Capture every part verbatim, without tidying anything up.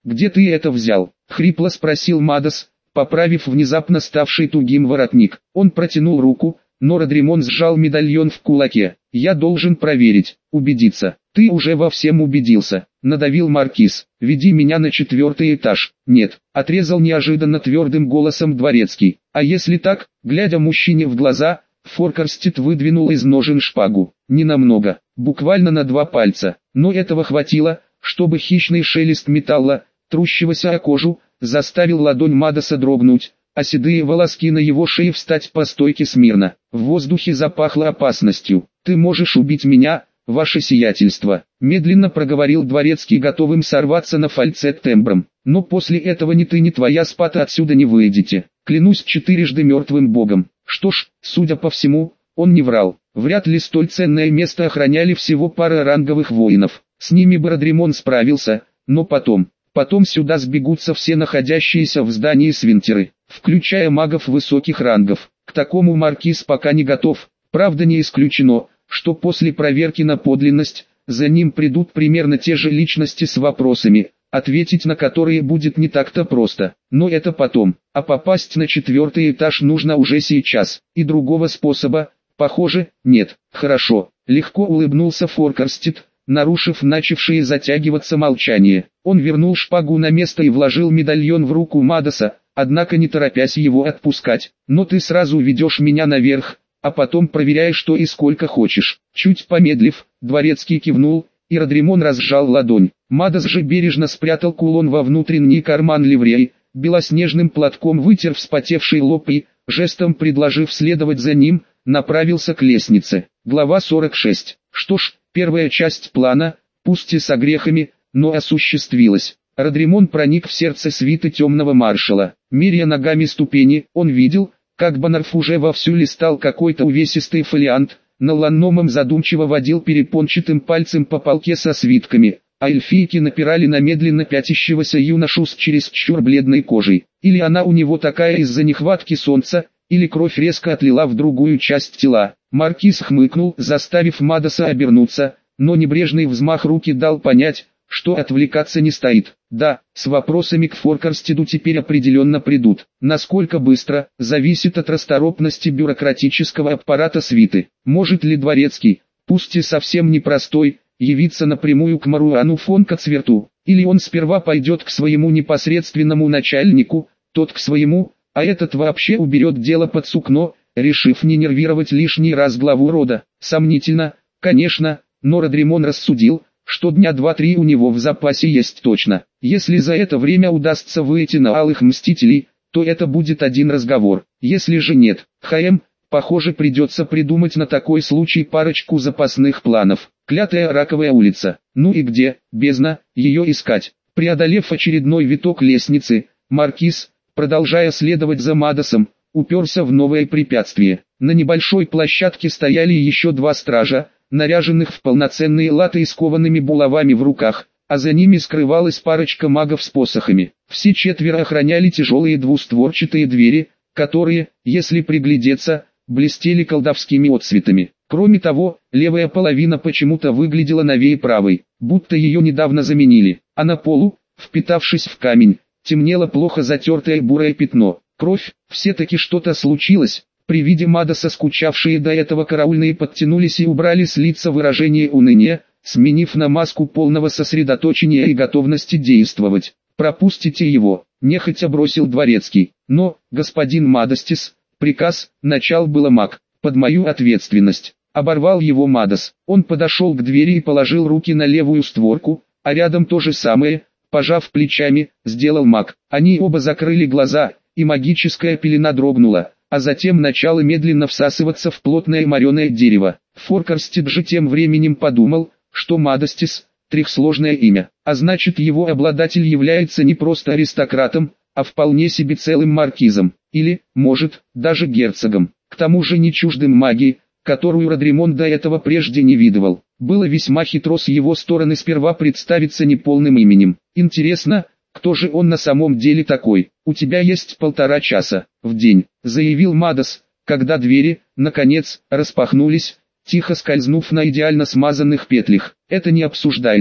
«Где ты это взял?» — хрипло спросил Мадас, поправив внезапно ставший тугим воротник. Он протянул руку, но Родримон сжал медальон в кулаке. «Я должен проверить, убедиться». «Ты уже во всем убедился», — надавил Маркиз. «Веди меня на четвертый этаж». «Нет», — отрезал неожиданно твердым голосом Дворецкий. «А если так?» Глядя мужчине в глаза, Форкарстед выдвинул из ножен шпагу. Ненамного, буквально на два пальца. Но этого хватило, чтобы хищный шелест металла, трущегося о кожу, заставил ладонь Мадаса дрогнуть, а седые волоски на его шее встать по стойке смирно. В воздухе запахло опасностью. «Ты можешь убить меня, ваше сиятельство», — медленно проговорил Дворецкий, готовым сорваться на фальцет тембром. «Но после этого ни ты, ни твоя спата отсюда не выйдете. Клянусь четырежды мертвым богом». Что ж, судя по всему, он не врал. Вряд ли столь ценное место охраняли всего пара ранговых воинов. С ними бы Родримон справился, но потом... Потом сюда сбегутся все находящиеся в здании свинтеры, включая магов высоких рангов. К такому Маркиз пока не готов. Правда, не исключено, что после проверки на подлинность, за ним придут примерно те же личности с вопросами, ответить на которые будет не так-то просто. Но это потом. А попасть на четвертый этаж нужно уже сейчас. И другого способа, похоже, нет. Хорошо. Легко улыбнулся Форкарстед, нарушив начавшее затягиваться молчание. Он вернул шпагу на место и вложил медальон в руку Мадаса, однако не торопясь его отпускать. «Но ты сразу ведешь меня наверх, а потом проверяешь что и сколько хочешь». Чуть помедлив, Дворецкий кивнул, и Родримон разжал ладонь. Мадас же бережно спрятал кулон во внутренний карман ливреи, белоснежным платком вытер вспотевший лоб и, жестом предложив следовать за ним, направился к лестнице. Глава сорок шесть. Что ж, первая часть плана, пусть и с огрехами, но осуществилась. Родримон проник в сердце свиты темного маршала. Меря ногами ступени, он видел, как Баннерф уже вовсю листал какой-то увесистый фолиант, на ланномом задумчиво водил перепончатым пальцем по полке со свитками, а эльфийки напирали на медленно пятящегося юношу с чересчур бледной кожей. Или она у него такая из-за нехватки солнца, или кровь резко отлила в другую часть тела. Маркиз хмыкнул, заставив Мадаса обернуться, но небрежный взмах руки дал понять, что отвлекаться не стоит. Да, с вопросами к Форкарстеду теперь определенно придут. Насколько быстро, зависит от расторопности бюрократического аппарата свиты. Может ли Дворецкий, пусть и совсем непростой, явиться напрямую к Маруану фон Коцверту, или он сперва пойдет к своему непосредственному начальнику, тот к своему, а этот вообще уберет дело под сукно, решив не нервировать лишний раз главу рода. Сомнительно, конечно, но Родримон рассудил, что дня два-три у него в запасе есть точно. Если за это время удастся выйти на алых мстителей, то это будет один разговор. Если же нет, ХМ, похоже, придется придумать на такой случай парочку запасных планов. Клятая Раковая улица. Ну и где, бездна, ее искать? Преодолев очередной виток лестницы, Маркиз, продолжая следовать за Мадасом, уперся в новое препятствие. На небольшой площадке стояли еще два стража, наряженных в полноценные латы и с коваными булавами в руках, а за ними скрывалась парочка магов с посохами. Все четверо охраняли тяжелые двустворчатые двери, которые, если приглядеться, блестели колдовскими отцветами. Кроме того, левая половина почему-то выглядела новее правой, будто ее недавно заменили, а на полу, впитавшись в камень, темнело плохо затертое бурое пятно. Кровь, все-таки что-то случилось. При виде Мадаса скучавшие до этого караульные подтянулись и убрали с лица выражение уныния, сменив на маску полного сосредоточения и готовности действовать. «Пропустите его», — нехотя бросил Дворецкий. «Но, господин Мадастис, приказ, начал было маг, под мою ответственность». Оборвал его Мадас. Он подошел к двери и положил руки на левую створку, а рядом то же самое, пожав плечами, сделал маг. Они оба закрыли глаза, и магическая пелена дрогнула, а затем начало медленно всасываться в плотное мореное дерево. Форкарстед же тем временем подумал, что Мадастис – трехсложное имя, а значит его обладатель является не просто аристократом, а вполне себе целым маркизом, или, может, даже герцогом, к тому же не чуждым магии, которую Родримон до этого прежде не видывал. Было весьма хитро с его стороны сперва представиться неполным именем. Интересно, кто же он на самом деле такой? «У тебя есть полтора часа в день», — заявил Мадас, когда двери, наконец, распахнулись, тихо скользнув на идеально смазанных петлях. «Это не обсуждается».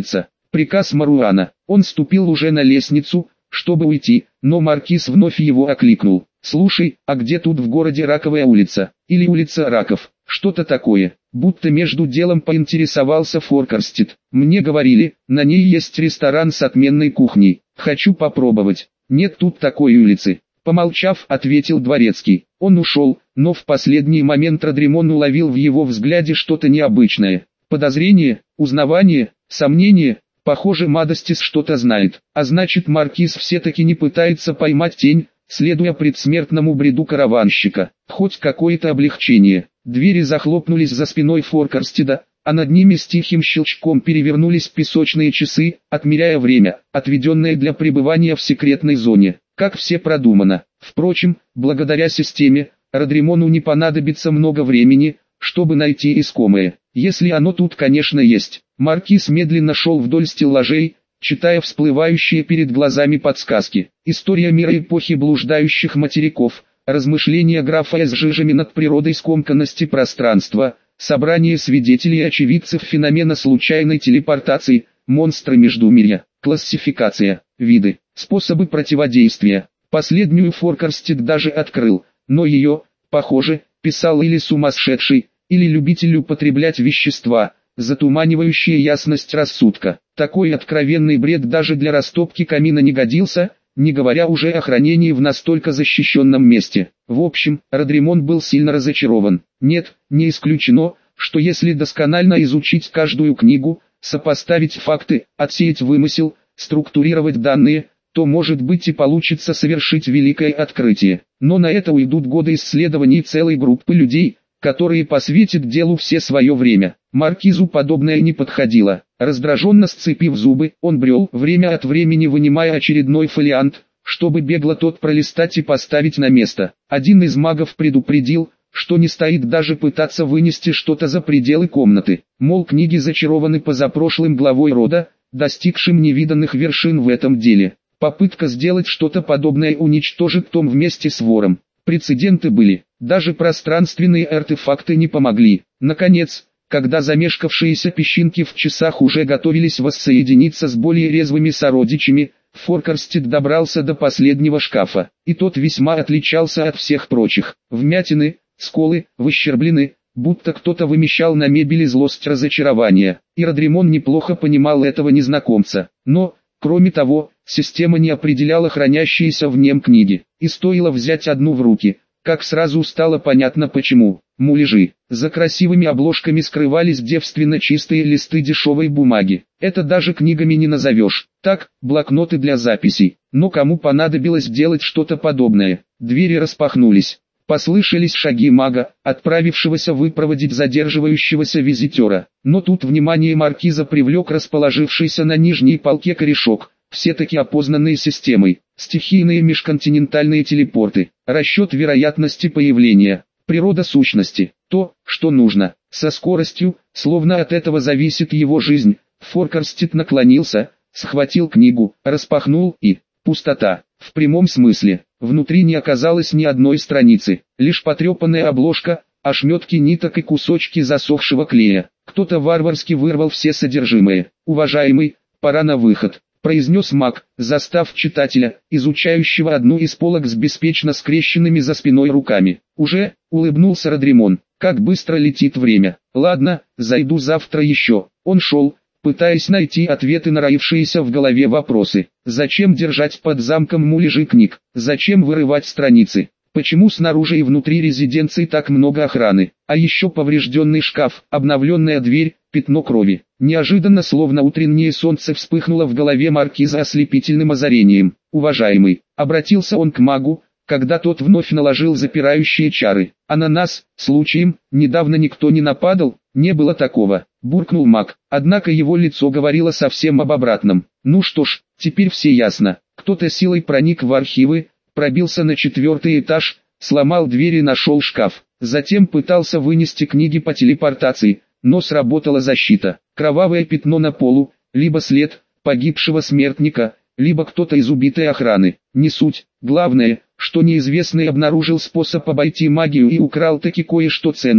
Приказ Маруана. Он ступил уже на лестницу, чтобы уйти, но маркиз вновь его окликнул. «Слушай, а где тут в городе Раковая улица? Или улица Раков? Что-то такое?» Будто между делом поинтересовался Форкарстед. «Мне говорили, на ней есть ресторан с отменной кухней. Хочу попробовать». «Нет тут такой улицы». Помолчав, ответил дворецкий. Он ушел, но в последний момент Родримон уловил в его взгляде что-то необычное. Подозрение, узнавание, сомнение. Похоже, Мадостис что-то знает, а значит маркиз все-таки не пытается поймать тень, следуя предсмертному бреду караванщика. Хоть какое-то облегчение. Двери захлопнулись за спиной Форкарстеда, а над ними с тихим щелчком перевернулись песочные часы, отмеряя время, отведенное для пребывания в секретной зоне. Как все продумано. Впрочем, благодаря системе, Родримону не понадобится много времени, чтобы найти искомое. Если оно тут, конечно, есть. Маркиз медленно шел вдоль стеллажей, читая всплывающие перед глазами подсказки. История мира эпохи блуждающих материков, размышления графа С. Жижами над природой скомканности пространства, собрание свидетелей и очевидцев феномена случайной телепортации, монстры Междумирья, классификация, виды, способы противодействия. Последнюю Форкарстед даже открыл, но ее, похоже, писал или сумасшедший, или любитель употреблять вещества, затуманивающие ясность рассудка. Такой откровенный бред даже для растопки камина не годился, не говоря уже о хранении в настолько защищенном месте. В общем, Родримон был сильно разочарован. Нет, не исключено, что если досконально изучить каждую книгу, сопоставить факты, отсеять вымысел, структурировать данные, то может быть и получится совершить великое открытие. Но на это уйдут годы исследований целой группы людей, которые посвятят делу все свое время. Маркизу подобное не подходило. Раздраженно сцепив зубы, он брел, время от времени вынимая очередной фолиант, чтобы бегло тот пролистать и поставить на место. Один из магов предупредил, что не стоит даже пытаться вынести что-то за пределы комнаты. Мол, книги зачарованы позапрошлым главой рода, достигшим невиданных вершин в этом деле. Попытка сделать что-то подобное уничтожит том вместе с вором. Прецеденты были, даже пространственные артефакты не помогли. Наконец, когда замешкавшиеся песчинки в часах уже готовились воссоединиться с более резвыми сородичами, Форкарстед добрался до последнего шкафа, и тот весьма отличался от всех прочих. Вмятины, сколы, выщерблены, будто кто-то вымещал на мебели злость разочарования, и Родримон неплохо понимал этого незнакомца. Но, кроме того, система не определяла хранящиеся в нем книги, и стоило взять одну в руки, как сразу стало понятно почему. Муляжи. За красивыми обложками скрывались девственно чистые листы дешевой бумаги. Это даже книгами не назовешь. Так, блокноты для записей. Но кому понадобилось делать что-то подобное? Двери распахнулись. Послышались шаги мага, отправившегося выпроводить задерживающегося визитера. Но тут внимание маркиза привлек расположившийся на нижней полке корешок, все-таки опознанные системой. Стихийные межконтинентальные телепорты. Расчет вероятности появления. Природа сущности. То, что нужно. Со скоростью, словно от этого зависит его жизнь, Форкарстед наклонился, схватил книгу, распахнул и... пустота. В прямом смысле. Внутри не оказалось ни одной страницы. Лишь потрепанная обложка, ошметки ниток и кусочки засохшего клея. Кто-то варварски вырвал все содержимое. «Уважаемый, пора на выход», — произнес маг, застав читателя, изучающего одну из полок с беспечно скрещенными за спиной руками. «Уже?» — улыбнулся Родримон. «Как быстро летит время. Ладно, зайду завтра еще». Он шел, пытаясь найти ответы на роившиеся в голове вопросы. Зачем держать под замком муляжи книг? Зачем вырывать страницы? Почему снаружи и внутри резиденции так много охраны? А еще поврежденный шкаф, обновленная дверь, пятно крови. Неожиданно, словно утреннее солнце, вспыхнуло в голове маркиза ослепительным озарением. «Уважаемый», — обратился он к магу, когда тот вновь наложил запирающие чары. «А на нас, случаем, недавно никто не нападал?» «Не было такого», — буркнул маг, однако его лицо говорило совсем об обратном. «Ну что ж, теперь все ясно. Кто-то силой проник в архивы, пробился на четвертый этаж, сломал дверь и нашел шкаф. Затем пытался вынести книги по телепортации, но сработала защита. Кровавое пятно на полу, либо след погибшего смертника, либо кто-то из убитой охраны. Не суть. Главное, что неизвестный обнаружил способ обойти магию и украл таки кое-что ценное,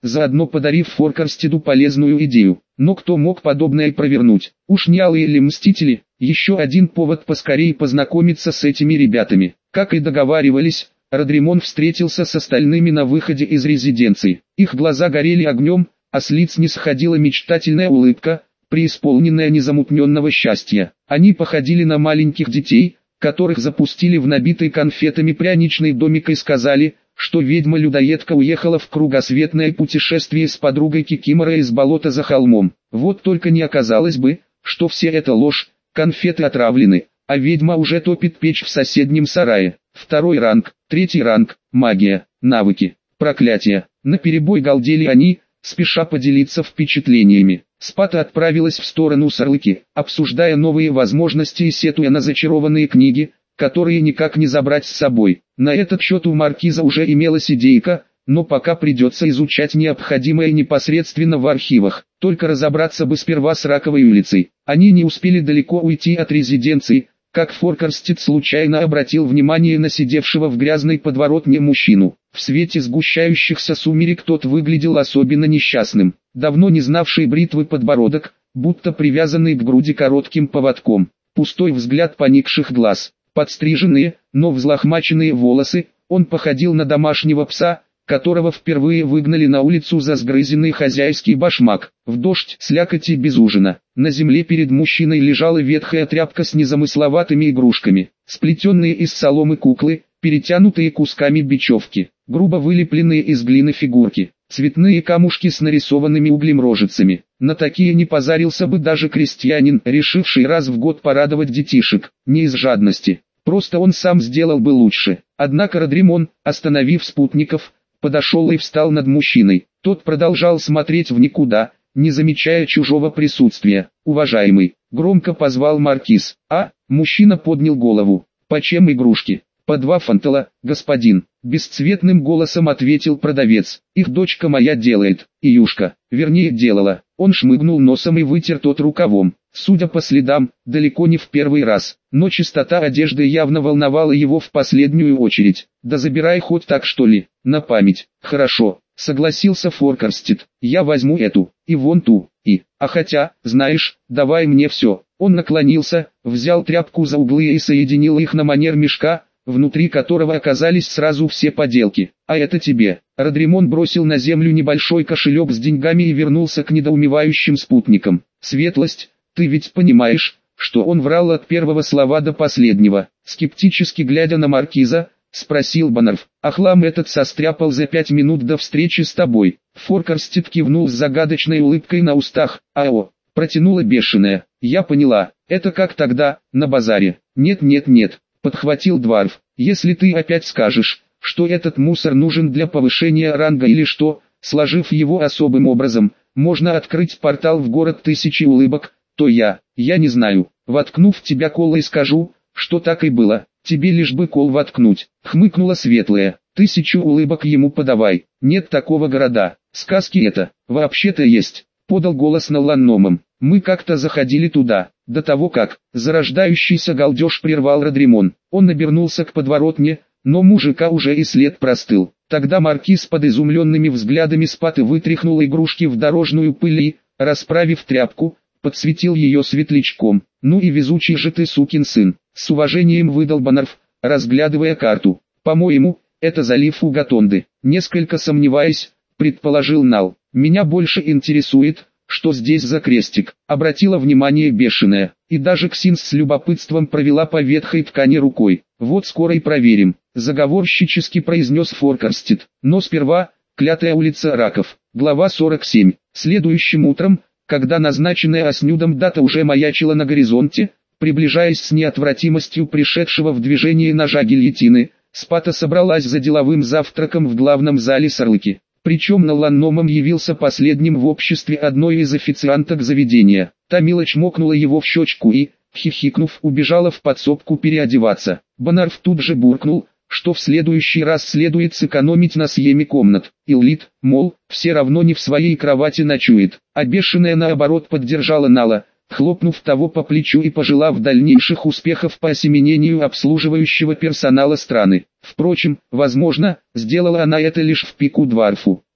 заодно подарив Форкарстеду полезную идею. Но кто мог подобное провернуть? Уж не алые или мстители? Еще один повод поскорее познакомиться с этими ребятами. Как и договаривались, Родримон встретился с остальными на выходе из резиденции. Их глаза горели огнем, а с лиц не сходила мечтательная улыбка, преисполненная незамутненного счастья. Они походили на маленьких детей, которых запустили в набитый конфетами пряничный домик и сказали, что ведьма-людоедка уехала в кругосветное путешествие с подругой Кикимора из болота за холмом. Вот только не оказалось бы, что все это ложь, конфеты отравлены, а ведьма уже топит печь в соседнем сарае. Второй ранг, третий ранг, магия, навыки, проклятия. Наперебой галдели они, спеша поделиться впечатлениями. Спата отправилась в сторону Сарлыки, обсуждая новые возможности и сетуя на зачарованные книги, которые никак не забрать с собой. На этот счет у маркиза уже имелась идейка, но пока придется изучать необходимое непосредственно в архивах. Только разобраться бы сперва с Раковой улицей. Они не успели далеко уйти от резиденции, как Форкарстед случайно обратил внимание на сидевшего в грязной подворотне мужчину. В свете сгущающихся сумерек тот выглядел особенно несчастным. Давно не знавший бритвы подбородок, будто привязанный к груди коротким поводком. Пустой взгляд поникших глаз, подстриженные, но взлохмаченные волосы, он походил на домашнего пса, которого впервые выгнали на улицу за сгрызенный хозяйский башмак. В дождь, слякоти без ужина. На земле перед мужчиной лежала ветхая тряпка с незамысловатыми игрушками, сплетенные из соломы куклы, перетянутые кусками бечевки, грубо вылепленные из глины фигурки, цветные камушки с нарисованными углем рожицами. На такие не позарился бы даже крестьянин, решивший раз в год порадовать детишек, не из жадности. Просто он сам сделал бы лучше. Однако Родримон, остановив спутников, подошел и встал над мужчиной. Тот продолжал смотреть в никуда, не замечая чужого присутствия. «Уважаемый», — громко позвал маркиз. «А?» — мужчина поднял голову. «Почем игрушки?» «По два фантала, господин», — бесцветным голосом ответил продавец. «Их дочка моя делает, Июшка, вернее делала». Он шмыгнул носом и вытер тот рукавом. Судя по следам, далеко не в первый раз, но чистота одежды явно волновала его в последнюю очередь. «Да забирай хоть так что ли, на память». «Хорошо», — согласился Форкарстед. «Я возьму эту, и вон ту, и... А хотя, знаешь, давай мне все». Он наклонился, взял тряпку за углы и соединил их на манер мешка, внутри которого оказались сразу все поделки. «А это тебе». Родримон бросил на землю небольшой кошелек с деньгами и вернулся к недоумевающим спутникам. «Светлость, ты ведь понимаешь, что он врал от первого слова до последнего?» Скептически глядя на маркиза, спросил Баннерф. «А хлам этот состряпал за пять минут до встречи с тобой». Форкарстед кивнул с загадочной улыбкой на устах. «Ао», протянула бешеная. «Я поняла, это как тогда, на базаре». «Нет-нет-нет», подхватил Дварф. «Если ты опять скажешь, что этот мусор нужен для повышения ранга или что, сложив его особым образом, можно открыть портал в город тысячи улыбок, то я, я не знаю, воткну в тебя кол и скажу, что так и было, тебе лишь бы кол воткнуть», хмыкнула Светлая. «Тысячу улыбок ему подавай, нет такого города, сказки это, вообще-то есть», подал голос на ланномом. «Мы как-то заходили туда, до того как, зарождающийся галдеж прервал Родримон. Он обернулся к подворотне, но мужика уже и след простыл. Тогда маркиз под изумленными взглядами Спаты вытряхнул игрушки в дорожную пыль и, расправив тряпку, подсветил ее светлячком. «Ну и везучий же ты, сукин сын», с уважением выдал Баннерф, разглядывая карту. «По-моему, это залив Угатонды». Несколько сомневаясь, предположил Нал. «Меня больше интересует, что здесь за крестик», обратила внимание бешеная, и даже Ксинс с любопытством провела по ветхой ткани рукой. «Вот скоро и проверим», заговорщически произнес Форкарстед. «Но сперва, клятая улица Раков». Глава сорок семь. Следующим утром, когда назначенная Оснюдом дата уже маячила на горизонте, приближаясь с неотвратимостью пришедшего в движение ножа гильотины, Спата собралась за деловым завтраком в главном зале Сарлыки. Причем на ланномом явился последним в обществе одной из официанток заведения. Та мило чмокнула его в щечку и, хихикнув, убежала в подсобку переодеваться. Баннерф тут же буркнул, что в следующий раз следует сэкономить на съеме комнат. Иллит, мол, все равно не в своей кровати ночует. А бешеная наоборот поддержала Нала, хлопнув того по плечу и пожелав дальнейших успехов по осеменению обслуживающего персонала страны. Впрочем, возможно, сделала она это лишь в пику Дварфу.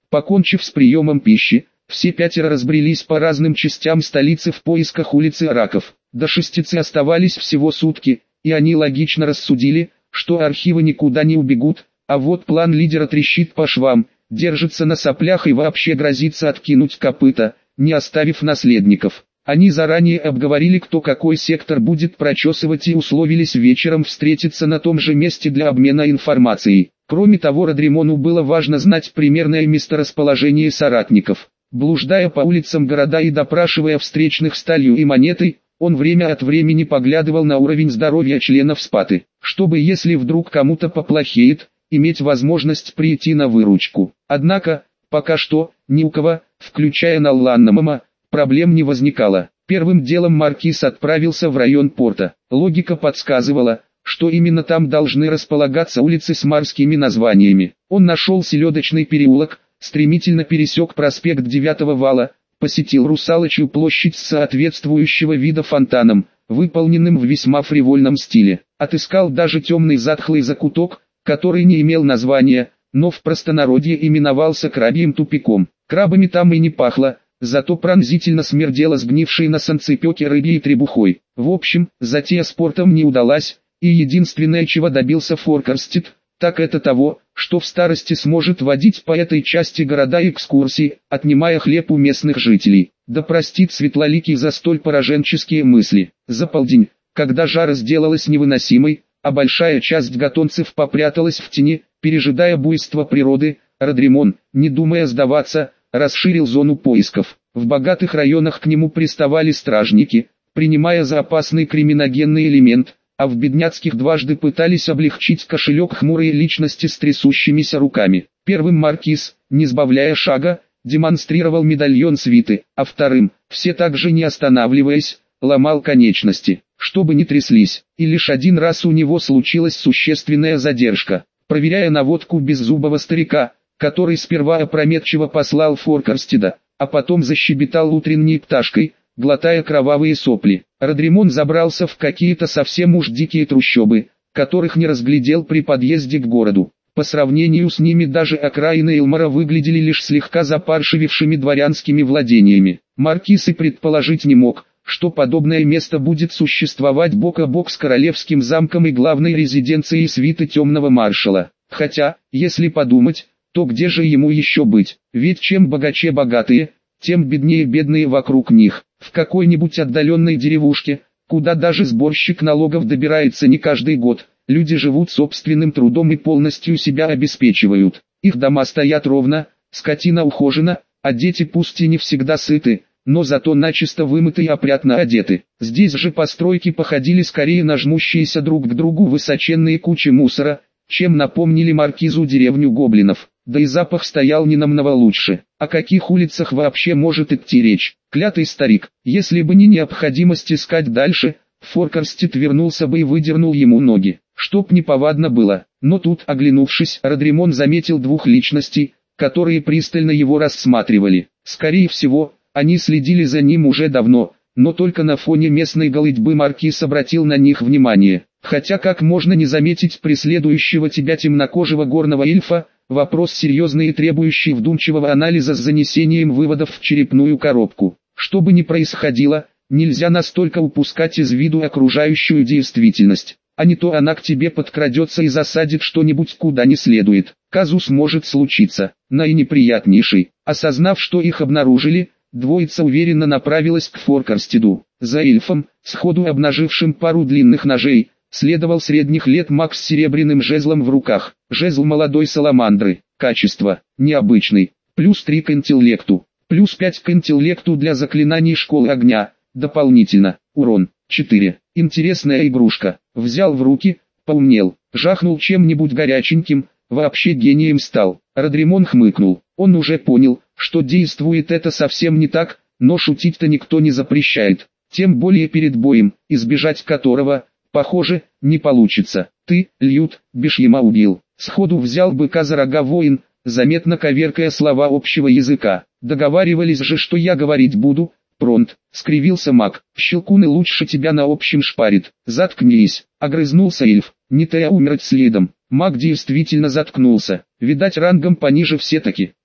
Покончив с приемом пищи, все пятеро разбрелись по разным частям столицы в поисках улицы Раков. До шестицы оставались всего сутки, и они логично рассудили, что архивы никуда не убегут, а вот план лидера трещит по швам, держится на соплях и вообще грозится откинуть копыта, не оставив наследников. Они заранее обговорили, кто какой сектор будет прочесывать, и условились вечером встретиться на том же месте для обмена информацией. Кроме того, Родримону было важно знать примерное месторасположение соратников. Блуждая по улицам города и допрашивая встречных сталью и монетой, он время от времени поглядывал на уровень здоровья членов Спаты, чтобы, если вдруг кому-то поплохеет, иметь возможность прийти на выручку. Однако, пока что, ни у кого, включая Налланнамама, проблем не возникало. Первым делом маркиз отправился в район порта. Логика подсказывала, что именно там должны располагаться улицы с морскими названиями. Он нашел Селедочный переулок, стремительно пересек проспект Девятого вала, посетил Русалочью площадь с соответствующего вида фонтаном, выполненным в весьма фривольном стиле. Отыскал даже темный затхлый закуток, который не имел названия, но в простонародье именовался крабьим тупиком. Крабами там и не пахло, зато пронзительно смердело сгнившей на санцепёке рыбьей требухой. В общем, затея спортом не удалась, и единственное, чего добился Форкарстед, так это того, что в старости сможет водить по этой части города экскурсии, отнимая хлеб у местных жителей. Да простит Светлоликий за столь пораженческие мысли. За полдень, когда жара сделалась невыносимой, а большая часть готонцев попряталась в тени, пережидая буйство природы, Родримон, не думая сдаваться, расширил зону поисков. В богатых районах к нему приставали стражники, принимая за опасный криминогенный элемент, а в бедняцких дважды пытались облегчить кошелек хмурые личности с трясущимися руками. Первым маркиз, не сбавляя шага, демонстрировал медальон свиты, а вторым, все так же не останавливаясь, ломал конечности, чтобы не тряслись, и лишь один раз у него случилась существенная задержка. Проверяя наводку беззубого старика, который сперва опрометчиво послал Форкарстеда, а потом защебетал утренней пташкой, глотая кровавые сопли, Родримон забрался в какие-то совсем уж дикие трущобы, которых не разглядел при подъезде к городу. По сравнению с ними даже окраины Элмора выглядели лишь слегка запаршивившими дворянскими владениями. Маркиз и предположить не мог, что подобное место будет существовать бок о бок с королевским замком и главной резиденцией свиты темного маршала. Хотя, если подумать, то где же ему еще быть? Ведь чем богаче богатые, тем беднее бедные вокруг них. В какой-нибудь отдаленной деревушке, куда даже сборщик налогов добирается не каждый год, люди живут собственным трудом и полностью себя обеспечивают. Их дома стоят ровно, скотина ухожена, а дети пусть и не всегда сыты, но зато начисто вымыты и опрятно одеты. Здесь же постройки походили скорее на жмущиеся друг к другу высоченные кучи мусора, чем напомнили маркизу деревню гоблинов. Да и запах стоял ненамного лучше. О каких улицах вообще может идти речь? Клятый старик, если бы не необходимость искать дальше, Форкарстед вернулся бы и выдернул ему ноги, чтоб неповадно было. Но тут, оглянувшись, Родримон заметил двух личностей, которые пристально его рассматривали. Скорее всего, они следили за ним уже давно, но только на фоне местной голытьбы маркиз обратил на них внимание. Хотя как можно не заметить преследующего тебя темнокожего горного эльфа, вопрос серьезный и требующий вдумчивого анализа с занесением выводов в черепную коробку. Что бы ни происходило, нельзя настолько упускать из виду окружающую действительность, а не то она к тебе подкрадется и засадит что-нибудь куда не следует. Казус может случиться, наинеприятнейший. Осознав, что их обнаружили, двоица уверенно направилась к Форкарстеду. За эльфом, сходу обнажившим пару длинных ножей, следовал средних лет маг с серебряным жезлом в руках. Жезл молодой саламандры. Качество необычный. Плюс три к интеллекту. Плюс пять к интеллекту для заклинаний школы огня. Дополнительно. Урон четыре. Интересная игрушка. Взял в руки, поумнел. Жахнул чем-нибудь горяченьким. Вообще гением стал. Родримон хмыкнул. Он уже понял, что действует это совсем не так, но шутить-то никто не запрещает. Тем более перед боем, избежать которого, похоже, не получится. Ты, Льют, Бешьема убил. Сходу взял быка за рога воин, заметно коверкая слова общего языка. Договаривались же, что я говорить буду. Пронт, скривился маг. Щелкуны лучше тебя на общем шпарит. Заткнись, огрызнулся эльф. Не ты, а умереть следом. Маг действительно заткнулся. Видать, рангом пониже все-таки.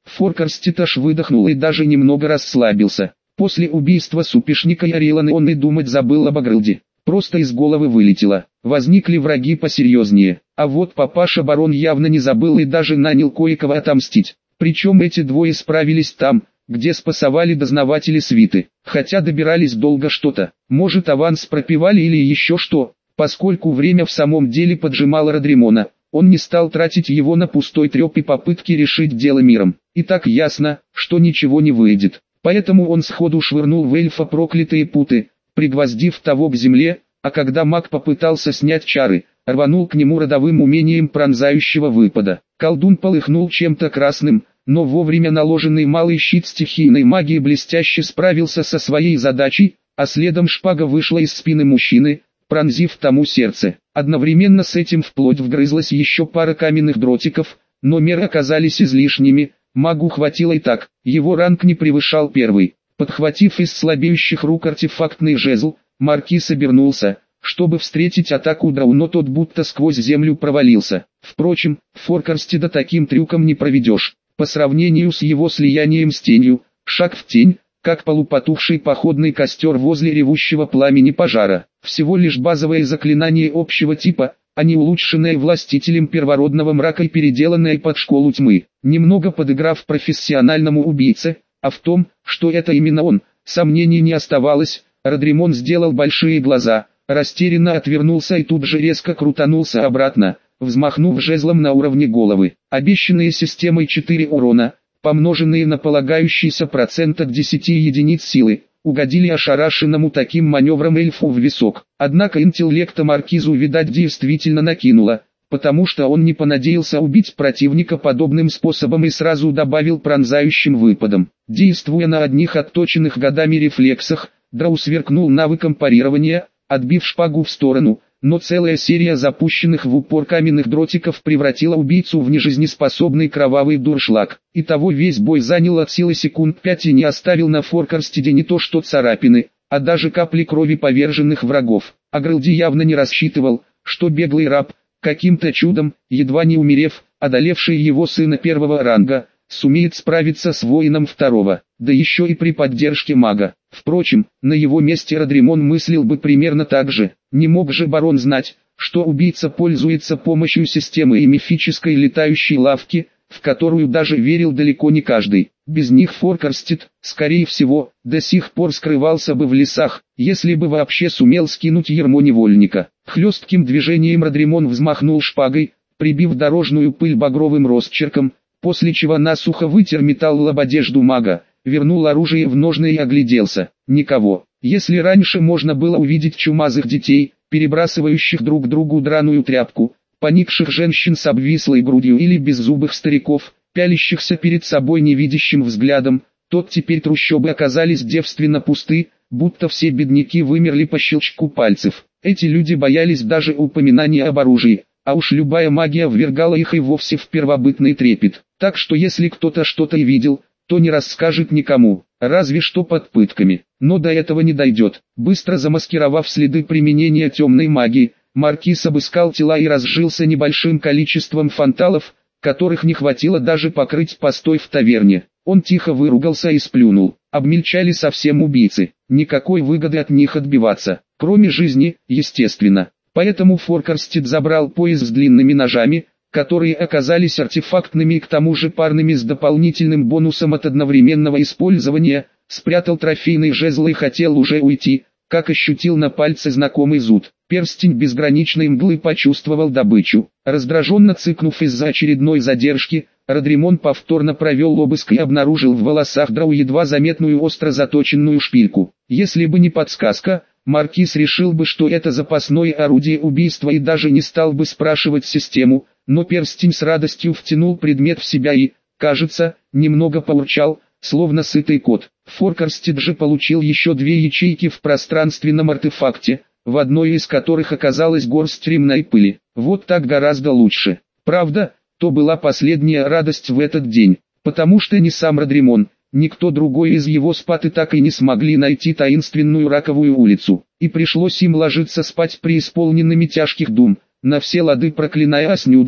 Форкарстед аж выдохнул и даже немного расслабился. После убийства супешника Яриланы он и думать забыл об Агрылде. Просто из головы вылетело. Возникли враги посерьезнее. А вот папаша барон явно не забыл и даже нанял кое-кого отомстить. Причем эти двое справились там, где спасовали дознаватели свиты. Хотя добирались долго что-то. Может, аванс пропивали или еще что. Поскольку время в самом деле поджимало Родримона, он не стал тратить его на пустой треп и попытки решить дело миром. И так ясно, что ничего не выйдет. Поэтому он сходу швырнул в эльфа проклятые путы, пригвоздив того к земле, а когда маг попытался снять чары, рванул к нему родовым умением пронзающего выпада. Колдун полыхнул чем-то красным, но вовремя наложенный малый щит стихийной магии блестяще справился со своей задачей, а следом шпага вышла из спины мужчины, пронзив тому сердце. Одновременно с этим вплоть вгрызлась еще пара каменных дротиков, но меры оказались излишними, магу хватило и так, его ранг не превышал первый. Подхватив из слабеющих рук артефактный жезл, маркиз обернулся, чтобы встретить атаку драу, но тот будто сквозь землю провалился. Впрочем, Форкарстеда таким трюком не проведешь. По сравнению с его слиянием с тенью, шаг в тень, как полупотухший походный костер возле ревущего пламени пожара. Всего лишь базовое заклинание общего типа, а не улучшенное властителем первородного мрака и переделанное под школу тьмы. Немного подыграв профессиональному убийце, а в том, что это именно он, сомнений не оставалось. Родримон сделал большие глаза, растерянно отвернулся и тут же резко крутанулся обратно, взмахнув жезлом на уровне головы. Обещанные системой четыре урона, помноженные на полагающийся процент от десяти единиц силы, угодили ошарашенному таким маневром эльфу в висок. Однако интеллекта маркизу, видать, действительно накинуло, потому что он не понадеялся убить противника подобным способом и сразу добавил пронзающим выпадом. Действуя на одних отточенных годами рефлексах, драу сверкнул навыком парирования, отбив шпагу в сторону, но целая серия запущенных в упор каменных дротиков превратила убийцу в нежизнеспособный кровавый дуршлаг. Итого весь бой занял от силы секунд пять и не оставил на Форкарстеде не то что царапины, а даже капли крови поверженных врагов. Агрылди явно не рассчитывал, что беглый раб, каким-то чудом, едва не умерев, одолевший его сына первого ранга, сумеет справиться с воином второго, да еще и при поддержке мага. Впрочем, на его месте Родримон мыслил бы примерно так же. Не мог же барон знать, что убийца пользуется помощью системы и мифической летающей лавки, в которую даже верил далеко не каждый. Без них Форкарстед, скорее всего, до сих пор скрывался бы в лесах, если бы вообще сумел скинуть ярмо невольника. Хлестким движением Родримон взмахнул шпагой, прибив дорожную пыль багровым росчерком, после чего насухо вытер металл об одежду мага, вернул оружие в ножны и огляделся. Никого. Если раньше можно было увидеть чумазых детей, перебрасывающих друг другу драную тряпку, поникших женщин с обвислой грудью или беззубых стариков, пялящихся перед собой невидящим взглядом, то теперь трущобы оказались девственно пусты, будто все бедняки вымерли по щелчку пальцев. Эти люди боялись даже упоминания об оружии, а уж любая магия ввергала их и вовсе в первобытный трепет. Так что если кто-то что-то и видел, то не расскажет никому, разве что под пытками. Но до этого не дойдет. Быстро замаскировав следы применения темной магии, маркиз обыскал тела и разжился небольшим количеством фанталов, которых не хватило даже покрыть постой в таверне. Он тихо выругался и сплюнул. Обмельчали совсем убийцы. Никакой выгоды от них отбиваться, кроме жизни, естественно. Поэтому Форкарстед забрал пояс с длинными ножами, которые оказались артефактными и к тому же парными с дополнительным бонусом от одновременного использования, спрятал трофейный жезл и хотел уже уйти, как ощутил на пальце знакомый зуд. Перстень безграничной мглы почувствовал добычу. Раздраженно цыкнув из-за очередной задержки, Родримон повторно провел обыск и обнаружил в волосах драу едва заметную остро заточенную шпильку. Если бы не подсказка, маркиз решил бы, что это запасное орудие убийства и даже не стал бы спрашивать систему, но перстень с радостью втянул предмет в себя и, кажется, немного поурчал, словно сытый кот. Форкарстед же получил еще две ячейки в пространственном артефакте, в одной из которых оказалась горсть ремной пыли. Вот так гораздо лучше. Правда, то была последняя радость в этот день, потому что ни сам Родримон, никто другой из его спаты так и не смогли найти таинственную раковую улицу, и пришлось им ложиться спать преисполненными тяжких дум, на все лады проклиная Аснюда,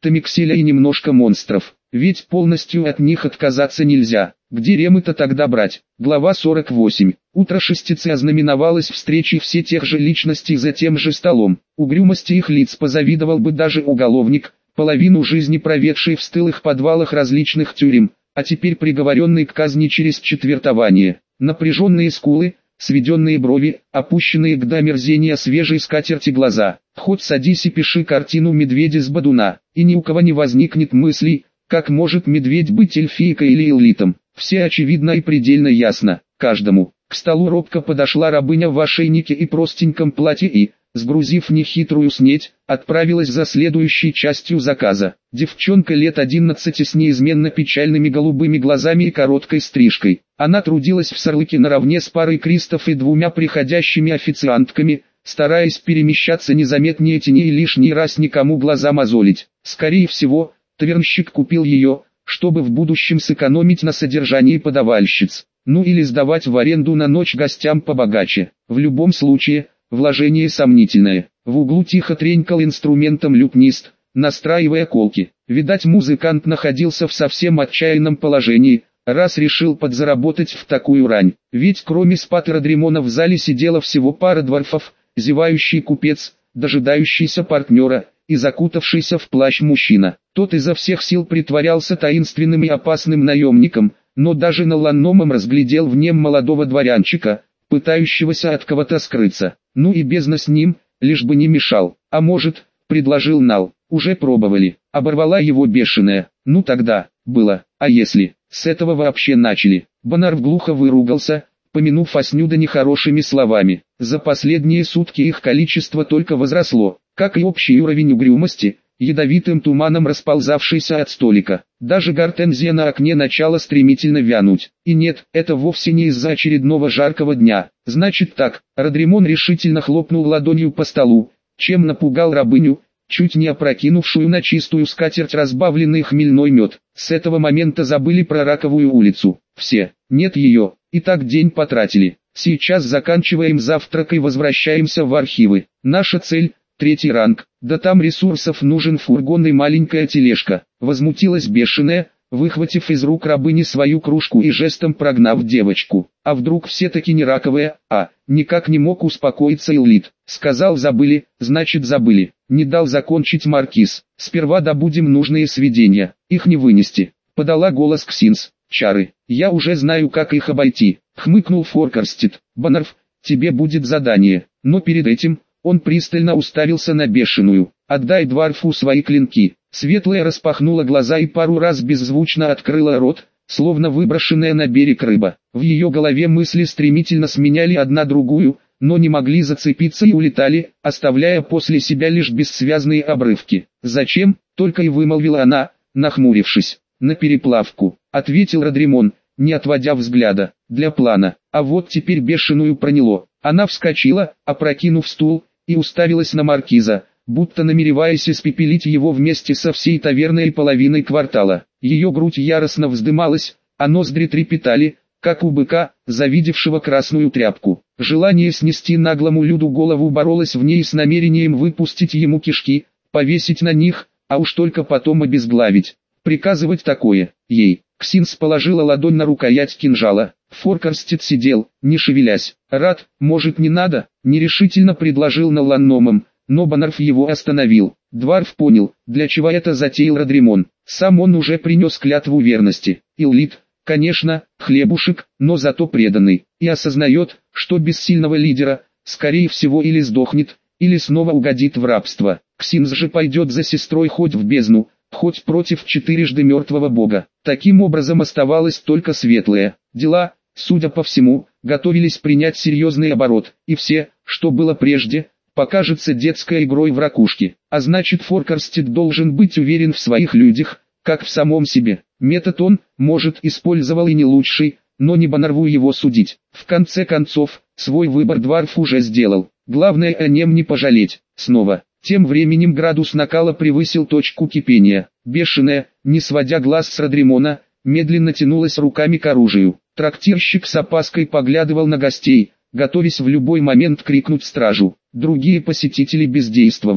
Томикселя и немножко монстров. Ведь полностью от них отказаться нельзя. Где ремы-то тогда брать? Глава сорок восемь. Утро шестицы ознаменовалось встречей все тех же личностей за тем же столом. Угрюмости их лиц позавидовал бы даже уголовник, половину жизни проведший в стылых подвалах различных тюрем, а теперь приговоренный к казни через четвертование. Напряженные скулы, сведенные брови, опущенные к до омерзения свежей скатерти глаза. Хоть садись и пиши картину медведя с бодуна, и ни у кого не возникнет мыслей, как может медведь быть эльфийкой или эллитом. Все очевидно и предельно ясно, каждому. К столу робко подошла рабыня в ошейнике и простеньком платье и, сгрузив нехитрую снеть, отправилась за следующей частью заказа. Девчонка лет одиннадцати с неизменно печальными голубыми глазами и короткой стрижкой. Она трудилась в Сарлыке наравне с парой Кристов и двумя приходящими официантками, стараясь перемещаться незаметнее тени и лишний раз никому глаза мозолить. Скорее всего, тавернщик купил ее, чтобы в будущем сэкономить на содержании подавальщиц, ну или сдавать в аренду на ночь гостям побогаче. В любом случае, вложение сомнительное. В углу тихо тренькал инструментом лютнист, настраивая колки. Видать, музыкант находился в совсем отчаянном положении, раз решил подзаработать в такую рань. Ведь кроме Спата Родримона в зале сидела всего пара дворфов, зевающий купец, дожидающийся партнера, и закутавшийся в плащ мужчина. Тот изо всех сил притворялся таинственным и опасным наемником, но даже на ланномом разглядел в нем молодого дворянчика, пытающегося от кого-то скрыться. Ну и бездна с ним, лишь бы не мешал. А может, предложил Нал, уже пробовали, оборвала его бешеная. Ну тогда, было, а если, с этого вообще начали. Бонарв глухо выругался, помянув Аснюда нехорошими словами. За последние сутки их количество только возросло, как и общий уровень угрюмости, ядовитым туманом расползавшийся от столика. Даже гортензия на окне начала стремительно вянуть. И нет, это вовсе не из-за очередного жаркого дня. Значит так, Родримон решительно хлопнул ладонью по столу, чем напугал рабыню, чуть не опрокинувшую на чистую скатерть разбавленный хмельной мед. С этого момента забыли про Раковую улицу. Все, нет ее, и так день потратили. Сейчас заканчиваем завтрак и возвращаемся в архивы. Наша цель — третий ранг, да там ресурсов нужен фургон и маленькая тележка. Возмутилась бешеная, выхватив из рук рабыни свою кружку и жестом прогнав девочку. А вдруг все-таки не раковая, а, никак не мог успокоиться Эллит. Сказал забыли, значит забыли. Не дал закончить маркиз. Сперва добудем нужные сведения, их не вынести. Подала голос Ксинс. Чары, я уже знаю, как их обойти. Хмыкнул Форкарстед. Бонарв, тебе будет задание. Но перед этим, он пристально уставился на бешеную. Отдай Дварфу свои клинки. Светлая распахнула глаза и пару раз беззвучно открыла рот, словно выброшенная на берег рыба. В ее голове мысли стремительно сменяли одна другую, но не могли зацепиться и улетали, оставляя после себя лишь бессвязные обрывки. «Зачем?» — только и вымолвила она, нахмурившись. «На переплавку», — ответил Родримон, не отводя взгляда. «Для плана». А вот теперь бешеную проняло. Она вскочила, опрокинув стул, и уставилась на маркиза, будто намереваясь испепелить его вместе со всей таверной и половиной квартала. Ее грудь яростно вздымалась, а ноздри трепетали, как у быка, завидевшего красную тряпку. Желание снести наглому люду голову боролось в ней с намерением выпустить ему кишки, повесить на них, а уж только потом обезглавить. Приказывать такое, ей. Ксинс положила ладонь на рукоять кинжала. Форкарстед сидел, не шевелясь. «Рад, может не надо?» — нерешительно предложил на ланномом, но Бонарв его остановил. Дварф понял, для чего это затеял Родримон. Сам он уже принес клятву верности. Эллит, конечно, хлебушек, но зато преданный. И осознает, что без сильного лидера, скорее всего или сдохнет, или снова угодит в рабство. Ксинс же пойдет за сестрой хоть в бездну, хоть против четырежды мертвого бога. Таким образом оставалось только светлое. Дела, судя по всему, готовились принять серьезный оборот, и все, что было прежде, покажется детской игрой в ракушки. А значит, Форкарстед должен быть уверен в своих людях, как в самом себе. Метод он, может, использовал и не лучший, но не Бонарву его судить. В конце концов, свой выбор Дварф уже сделал. Главное о нем не пожалеть. Снова. Тем временем градус накала превысил точку кипения. Бешеная, не сводя глаз с Родримона, медленно тянулась руками к оружию. Трактирщик с опаской поглядывал на гостей, готовясь в любой момент крикнуть стражу. Другие посетители бездействовали.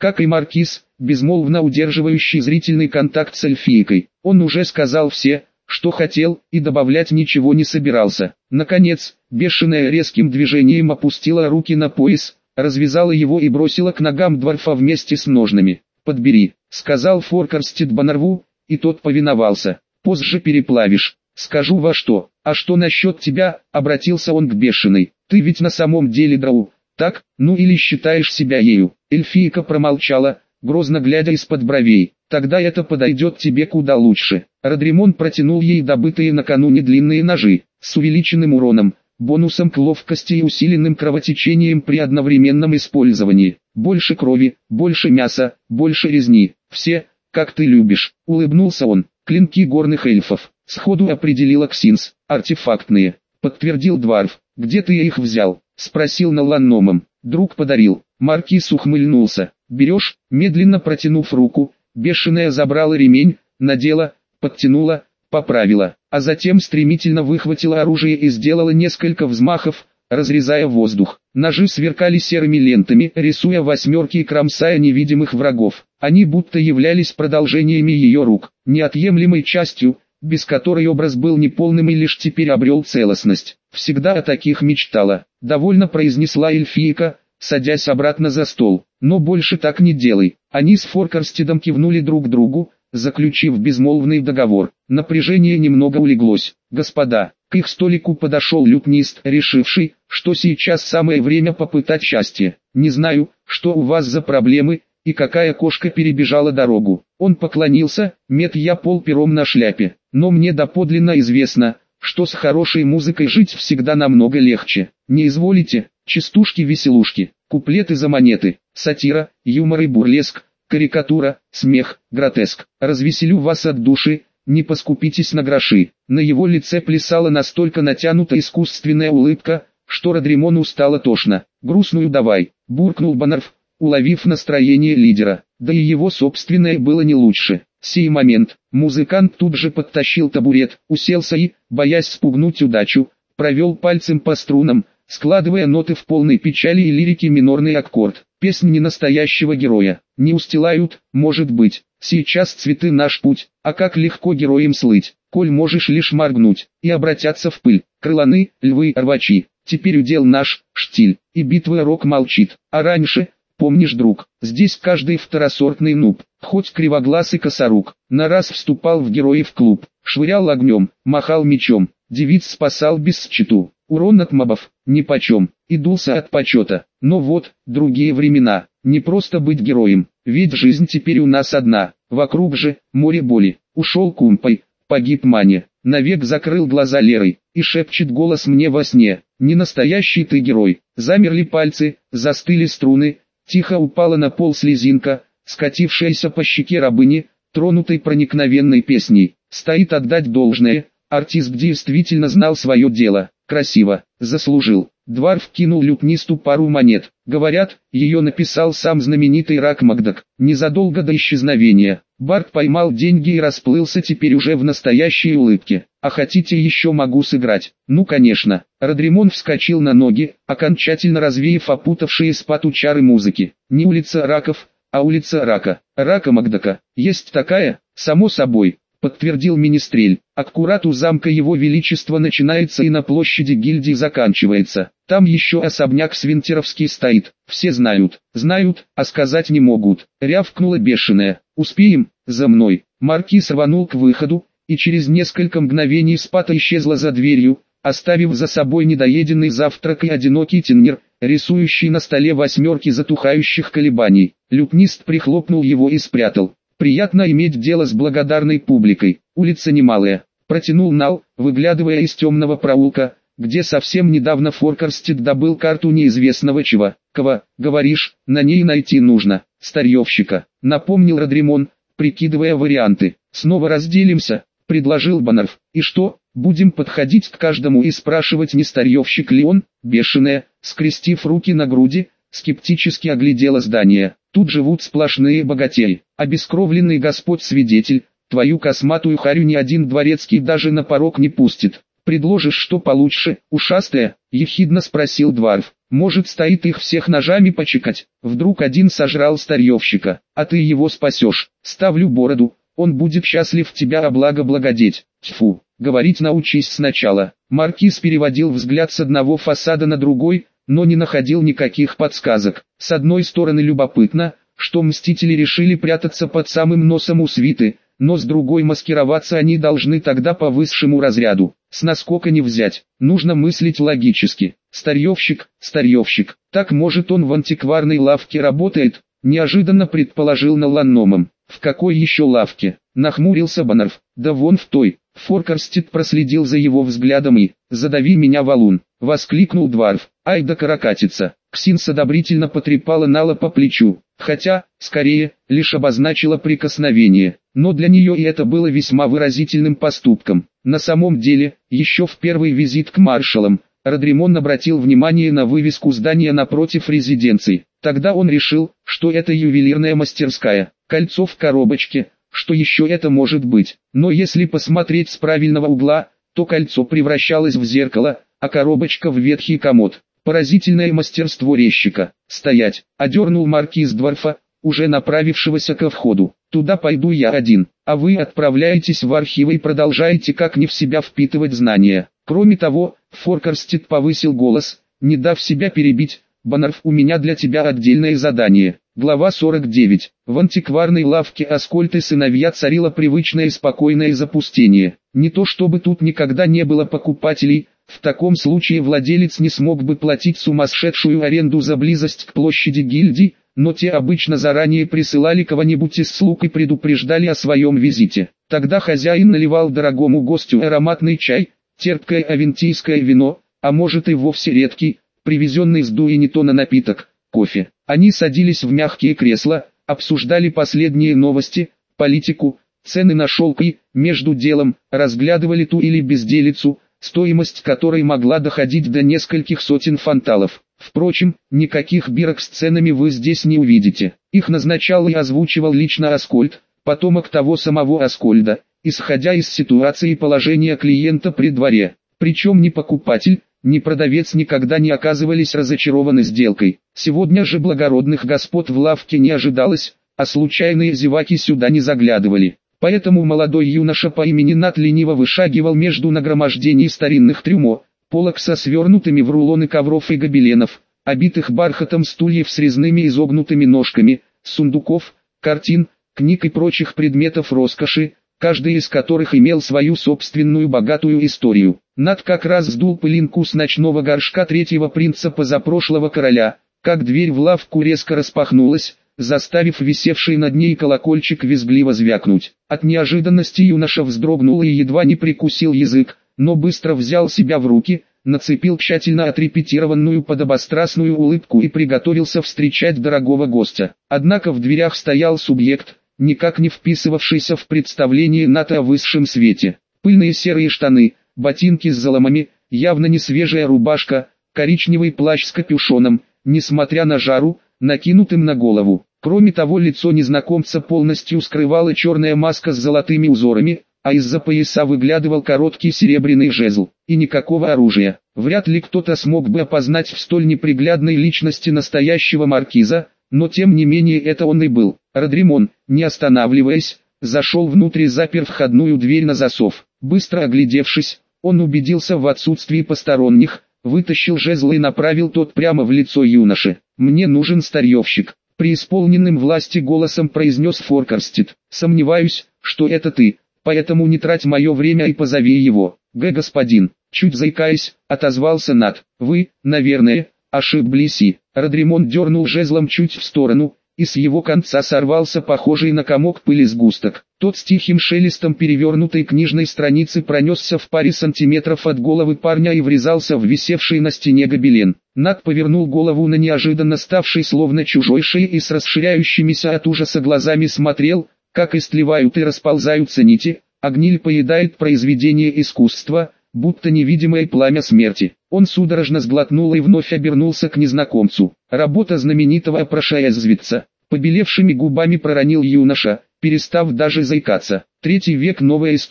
как и маркиз, безмолвно удерживающий зрительный контакт с эльфийкой. Он уже сказал все, что хотел, и добавлять ничего не собирался. Наконец, бешеная резким движением опустила руки на пояс, развязала его и бросила к ногам дворфа вместе с ножнами. «Подбери», — сказал Форкарстед Баннерву, и тот повиновался. «Позже переплавишь. Скажу во что. А что насчет тебя?» — обратился он к бешеной. «Ты ведь на самом деле дроу, так? Ну или считаешь себя ею?» Эльфийка промолчала, грозно глядя из-под бровей. «Тогда это подойдет тебе куда лучше». Родримон протянул ей добытые накануне длинные ножи, с увеличенным уроном, бонусом к ловкости и усиленным кровотечением при одновременном использовании. «Больше крови, больше мяса, больше резни. Все, как ты любишь», — улыбнулся он. «Клинки горных эльфов», — сходу определила Ксинс. «Артефактные», — подтвердил Дварф. «Где ты их взял?» — спросил на ланномом. «Друг подарил». Маркиз ухмыльнулся. «Берешь?» Медленно протянув руку, бешеная забрала ремень, надела, подтянула, поправила, а затем стремительно выхватила оружие и сделала несколько взмахов, разрезая воздух. Ножи сверкали серыми лентами, рисуя восьмерки и кромсая невидимых врагов. Они будто являлись продолжениями ее рук, неотъемлемой частью, без которой образ был неполным и лишь теперь обрел целостность. «Всегда о таких мечтала», — довольно произнесла эльфийка, садясь обратно за стол. «Но больше так не делай». Они с Форкарстедом кивнули друг другу, заключив безмолвный договор. Напряжение немного улеглось. «Господа», к их столику подошел лютнист, решивший, что сейчас самое время попытать счастье. «Не знаю, что у вас за проблемы, и какая кошка перебежала дорогу». Он поклонился, метя пол пером на шляпе. «Но мне доподлинно известно, что с хорошей музыкой жить всегда намного легче. Не изволите? Частушки-веселушки, куплеты за монеты, сатира, юмор и бурлеск, карикатура, смех, гротеск. Развеселю вас от души, не поскупитесь на гроши». На его лице плясала настолько натянута искусственная улыбка, что Родримону стало тошно. «Грустную давай», — буркнул Баннерв, уловив настроение лидера. Да и его собственное было не лучше. В сей момент, музыкант тут же подтащил табурет, уселся и, боясь спугнуть удачу, провел пальцем по струнам, складывая ноты в полной печали и лирике минорный аккорд. Песни не настоящего героя, не устилают, может быть, сейчас цветы наш путь, а как легко героям слыть, коль можешь лишь моргнуть, и обратятся в пыль, крыланы, львы, рвачи, теперь удел наш, штиль, и битвы рок молчит, а раньше, помнишь, друг, здесь каждый второсортный нуб, хоть кривоглаз и косорук, на раз вступал в героев клуб, швырял огнем, махал мечом, девиц спасал без счету. Урон от мобов, нипочем, и дулся от почета. Но вот, другие времена, не просто быть героем, ведь жизнь теперь у нас одна, вокруг же, море боли. Ушел Кумпай, погиб Маня, навек закрыл глаза Лерой, и шепчет голос мне во сне: «Не настоящий ты герой». Замерли пальцы, застыли струны, тихо упала на пол слезинка, скатившаяся по щеке рабыни, тронутой проникновенной песней. Стоит отдать должное, артист действительно знал свое дело. Красиво, заслужил. Дварф кинул лютнисту пару монет. Говорят, ее написал сам знаменитый Рак Макдак. Незадолго до исчезновения. Барт поймал деньги и расплылся теперь уже в настоящей улыбке. «А хотите, еще могу сыграть?» «Ну конечно». Родримон вскочил на ноги, окончательно развеяв опутавшие спату чары музыки. «Не улица Раков, а улица Рака. Рака Макдака. Есть такая?» «Само собой», подтвердил Министрель. «Аккурат у замка его величества начинается и на площади гильдии заканчивается. Там еще особняк Свинтеровский стоит. Все знают, знают, а сказать не могут». Рявкнула бешеная. «Успеем, за мной». Маркиз рванул к выходу, и через несколько мгновений спата исчезла за дверью, оставив за собой недоеденный завтрак и одинокий теннер, рисующий на столе восьмерки затухающих колебаний. Лютнист прихлопнул его и спрятал. «Приятно иметь дело с благодарной публикой. Улица немалая», — протянул Нал, выглядывая из темного проулка, где совсем недавно Форкарстед добыл карту неизвестного чего. «Кого, говоришь, на ней найти нужно?» «Старьевщика», — напомнил Родримон, прикидывая варианты. «Снова разделимся», — предложил Баннерв. «И что, будем подходить к каждому и спрашивать, не старьевщик ли он?» Бешеная, скрестив руки на груди, скептически оглядела здание. «Тут живут сплошные богатеи. Обескровленный Господь свидетель, твою косматую харю ни один дворецкий даже на порог не пустит. «Предложишь что получше, ушастая?» — ехидно спросил Дварф. «Может, стоит их всех ножами почекать? Вдруг один сожрал старьевщика, а ты его спасешь. Ставлю бороду, он будет счастлив тебя о благо благодеть. Тьфу, говорить научись сначала». Маркиз переводил взгляд с одного фасада на другой, но не находил никаких подсказок. С одной стороны любопытно, что мстители решили прятаться под самым носом у свиты, но с другой маскироваться они должны тогда по высшему разряду. С наскока не взять, нужно мыслить логически. Старьевщик, старьевщик, так может он в антикварной лавке работает, неожиданно предположил Наланномом. В какой еще лавке? Нахмурился Баннерф. Да вон в той. Форкарстед проследил за его взглядом и «Задави меня, валун!» — воскликнул Дварф. «Ай да каракатица!» Ксинс одобрительно потрепала Нала по плечу, хотя, скорее, лишь обозначила прикосновение, но для нее и это было весьма выразительным поступком. На самом деле, еще в первый визит к маршалам, Родримон обратил внимание на вывеску здания напротив резиденции. Тогда он решил, что это ювелирная мастерская, кольцо в коробочке, что еще это может быть. Но если посмотреть с правильного угла, то кольцо превращалось в зеркало, а коробочка в ветхий комод. Поразительное мастерство резчика. «Стоять!» — одернул маркиз Дварфа, уже направившегося ко входу. «Туда пойду я один, а вы отправляетесь в архивы и продолжаете как не в себя впитывать знания. Кроме того», — Форкарстед повысил голос, не дав себя перебить, «Баннерф, у меня для тебя отдельное задание». Глава сорок девять. В антикварной лавке Аскольд и сыновья царило привычное спокойное запустение. Не то чтобы тут никогда не было покупателей, в таком случае владелец не смог бы платить сумасшедшую аренду за близость к площади гильдии, но те обычно заранее присылали кого-нибудь из слуг и предупреждали о своем визите. Тогда хозяин наливал дорогому гостю ароматный чай, терпкое авентийское вино, а может и вовсе редкий, привезенный с Дуинитона напиток, кофе. Они садились в мягкие кресла, обсуждали последние новости, политику, цены на шелк и, между делом, разглядывали ту или безделицу, стоимость которой могла доходить до нескольких сотен фанталов. Впрочем, никаких бирок с ценами вы здесь не увидите. Их назначал и озвучивал лично Аскольд, потомок того самого Аскольда, исходя из ситуации и положения клиента при дворе. Причем ни покупатель, ни продавец никогда не оказывались разочарованы сделкой. Сегодня же благородных господ в лавке не ожидалось, а случайные зеваки сюда не заглядывали. Поэтому молодой юноша по имени Нат лениво вышагивал между нагромождений старинных трюмо, полок со свернутыми в рулоны ковров и гобеленов, обитых бархатом стульев с резными изогнутыми ножками, сундуков, картин, книг и прочих предметов роскоши, каждый из которых имел свою собственную богатую историю. Нат как раз сдул пылинку с ночного горшка третьего принца позапрошлого короля, как дверь в лавку резко распахнулась, заставив висевший над ней колокольчик визгливо звякнуть. От неожиданности юноша вздрогнул и едва не прикусил язык, но быстро взял себя в руки, нацепил тщательно отрепетированную подобострастную улыбку и приготовился встречать дорогого гостя. Однако в дверях стоял субъект, никак не вписывавшийся в представление Ната о высшем свете. Пыльные серые штаны, ботинки с заломами, явно не свежая рубашка, коричневый плащ с капюшоном, несмотря на жару, накинутым на голову. Кроме того, лицо незнакомца полностью скрывала черная маска с золотыми узорами, а из-за пояса выглядывал короткий серебряный жезл, и никакого оружия. Вряд ли кто-то смог бы опознать в столь неприглядной личности настоящего маркиза, но тем не менее это он и был. Родримон, не останавливаясь, зашел внутрь и запер входную дверь на засов. Быстро оглядевшись, он убедился в отсутствии посторонних, вытащил жезл и направил тот прямо в лицо юноши. «Мне нужен старьевщик», — преисполненным власти голосом произнес Форкарстед. «Сомневаюсь, что это ты, поэтому не трать мое время и позови его». «Г, господин», — чуть заикаясь, отозвался Нат. «Вы, наверное, ошиблись и...» Родримон дернул жезлом чуть в сторону, и с его конца сорвался похожий на комок пыли сгусток. Тот с тихим шелестом перевернутой книжной страницы пронесся в паре сантиметров от головы парня и врезался в висевший на стене гобелен. Нат повернул голову на неожиданно ставший словно чужой шеи и с расширяющимися от ужаса глазами смотрел, как истлевают и расползаются нити, а гниль поедает произведение искусства, будто невидимое пламя смерти. Он судорожно сглотнул и вновь обернулся к незнакомцу. Работа знаменитого Прошаэзвица. Побелевшими губами проронил юноша, перестав даже заикаться. Третий век новой истории.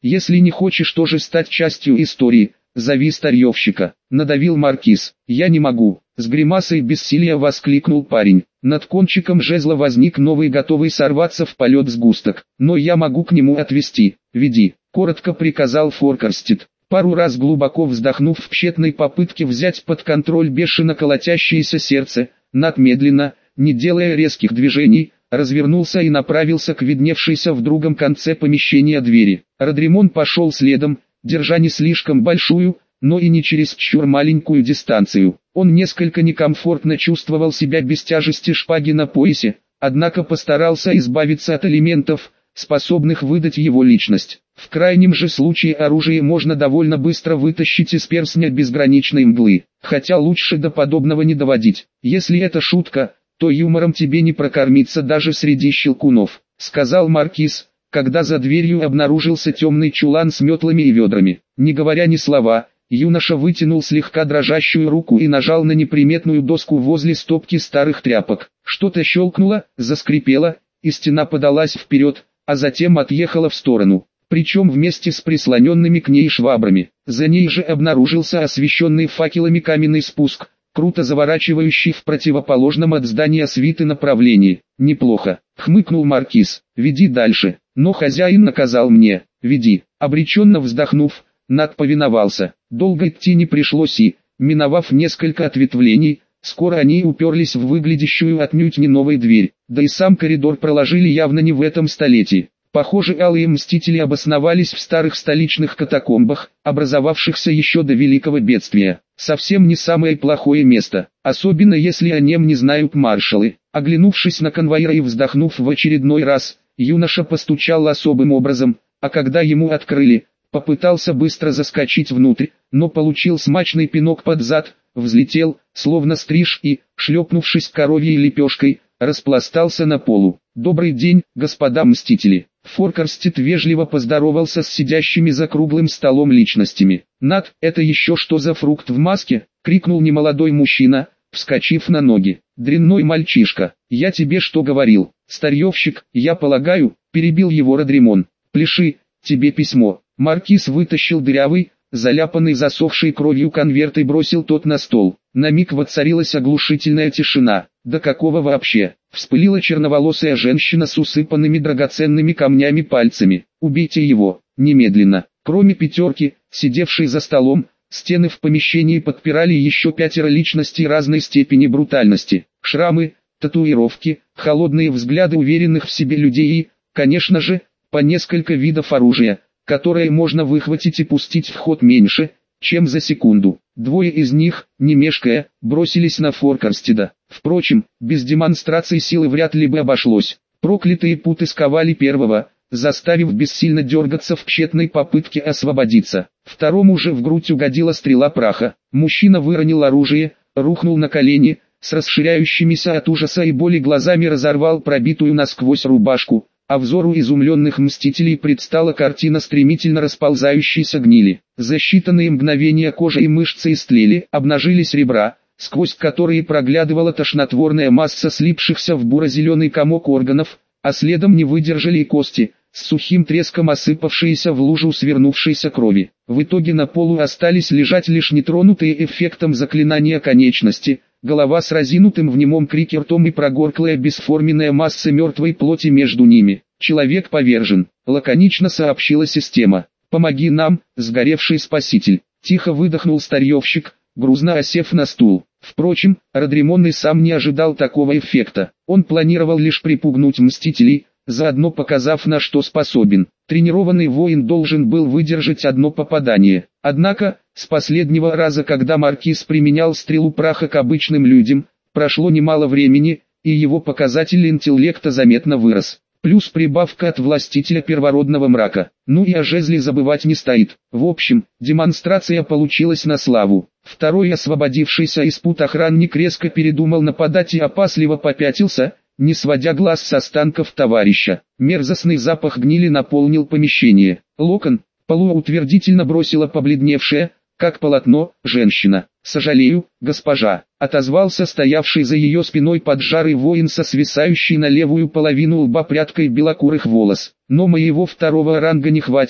Если не хочешь тоже стать частью истории, зови старьевщика, надавил маркиз. Я не могу, с гримасой бессилия воскликнул парень. Над кончиком жезла возник новый, готовый сорваться в полет сгусток. Но я могу к нему отвести. Веди, коротко приказал Форкарстед. Пару раз глубоко вздохнув в тщетной попытке взять под контроль бешено колотящееся сердце, Над медленно, не делая резких движений, развернулся и направился к видневшейся в другом конце помещения двери. Родримон пошел следом, держа не слишком большую, но и не чересчур маленькую дистанцию. Он несколько некомфортно чувствовал себя без тяжести шпаги на поясе, однако постарался избавиться от элементов, способных выдать его личность. В крайнем же случае оружие можно довольно быстро вытащить из перстня безграничной мглы, хотя лучше до подобного не доводить. Если это шутка, то юмором тебе не прокормиться даже среди щелкунов, сказал маркиз, когда за дверью обнаружился темный чулан с метлами и ведрами. Не говоря ни слова, юноша вытянул слегка дрожащую руку и нажал на неприметную доску возле стопки старых тряпок. Что-то щелкнуло, заскрипело, и стена подалась вперед, а затем отъехала в сторону, причем вместе с прислоненными к ней швабрами. За ней же обнаружился освещенный факелами каменный спуск, круто заворачивающий в противоположном от здания свиты направлении. «Неплохо», — хмыкнул маркиз, — «веди дальше». Но хозяин наказал мне, «Веди». Обреченно вздохнув, Над повиновался. Долго идти не пришлось и, миновав несколько ответвлений, скоро они уперлись в выглядящую отнюдь не новой дверь, да и сам коридор проложили явно не в этом столетии. Похоже, алые мстители обосновались в старых столичных катакомбах, образовавшихся еще до Великого Бедствия. Совсем не самое плохое место, особенно если о нем не знают маршалы. Оглянувшись на конвоира и вздохнув в очередной раз, юноша постучал особым образом, а когда ему открыли, попытался быстро заскочить внутрь, но получил смачный пинок под зад, взлетел, словно стриж и, шлепнувшись коровьей лепешкой, распластался на полу. «Добрый день, господа мстители!» Форкарстед вежливо поздоровался с сидящими за круглым столом личностями. «Над, это еще что за фрукт в маске?» — крикнул немолодой мужчина, вскочив на ноги. «Дрянной мальчишка, я тебе что говорил?» «Старьевщик, я полагаю», — перебил его Родримон. «Пляши, тебе письмо». Маркиз вытащил дырявый, заляпанный засохшей кровью конверт и бросил тот на стол. На миг воцарилась оглушительная тишина. «Да какого вообще?» — вспылила черноволосая женщина с усыпанными драгоценными камнями пальцами. «Убейте его, немедленно». Кроме пятерки, сидевшей за столом, стены в помещении подпирали еще пятеро личностей разной степени брутальности. Шрамы, татуировки, холодные взгляды уверенных в себе людей и, конечно же, по несколько видов оружия, которое можно выхватить и пустить в ход меньше, чем за секунду. Двое из них, не мешкая, бросились на Форкарстеда. Впрочем, без демонстрации силы вряд ли бы обошлось. Проклятые путы сковали первого, заставив бессильно дергаться в тщетной попытке освободиться. Второму же в грудь угодила стрела праха. Мужчина выронил оружие, рухнул на колени, с расширяющимися от ужаса и боли глазами разорвал пробитую насквозь рубашку, а взору изумленных мстителей предстала картина стремительно расползающейся гнили. За считанные мгновения кожа и мышцы истлели, обнажились ребра, сквозь которые проглядывала тошнотворная масса слипшихся в буро-зеленый комок органов, а следом не выдержали и кости, с сухим треском осыпавшиеся в лужу свернувшейся крови. В итоге на полу остались лежать лишь нетронутые эффектом заклинания конечности, голова с разинутым в немом крике ртом и прогорклая бесформенная масса мертвой плоти между ними. «Человек повержен», — лаконично сообщила система. «Помоги нам, сгоревший спаситель», — тихо выдохнул старьевщик, грузно осев на стул. Впрочем, Родримон и сам не ожидал такого эффекта. Он планировал лишь припугнуть мстителей, заодно показав, на что способен. Тренированный воин должен был выдержать одно попадание. Однако, с последнего раза, когда маркиз применял стрелу праха к обычным людям, прошло немало времени, и его показатель интеллекта заметно вырос. Плюс прибавка от властителя первородного мрака. Ну и о жезле забывать не стоит. В общем, демонстрация получилась на славу. Второй освободившийся из пут охранник резко передумал нападать и опасливо попятился, не сводя глаз с останков товарища. Мерзостный запах гнили наполнил помещение. «Локон», — полуутвердительно бросила побледневшая, как полотно, женщина. «Сожалею, госпожа», — отозвался стоявший за ее спиной поджарый воин со свисающей на левую половину лба прядкой белокурых волос. «Но моего второго ранга не хватит,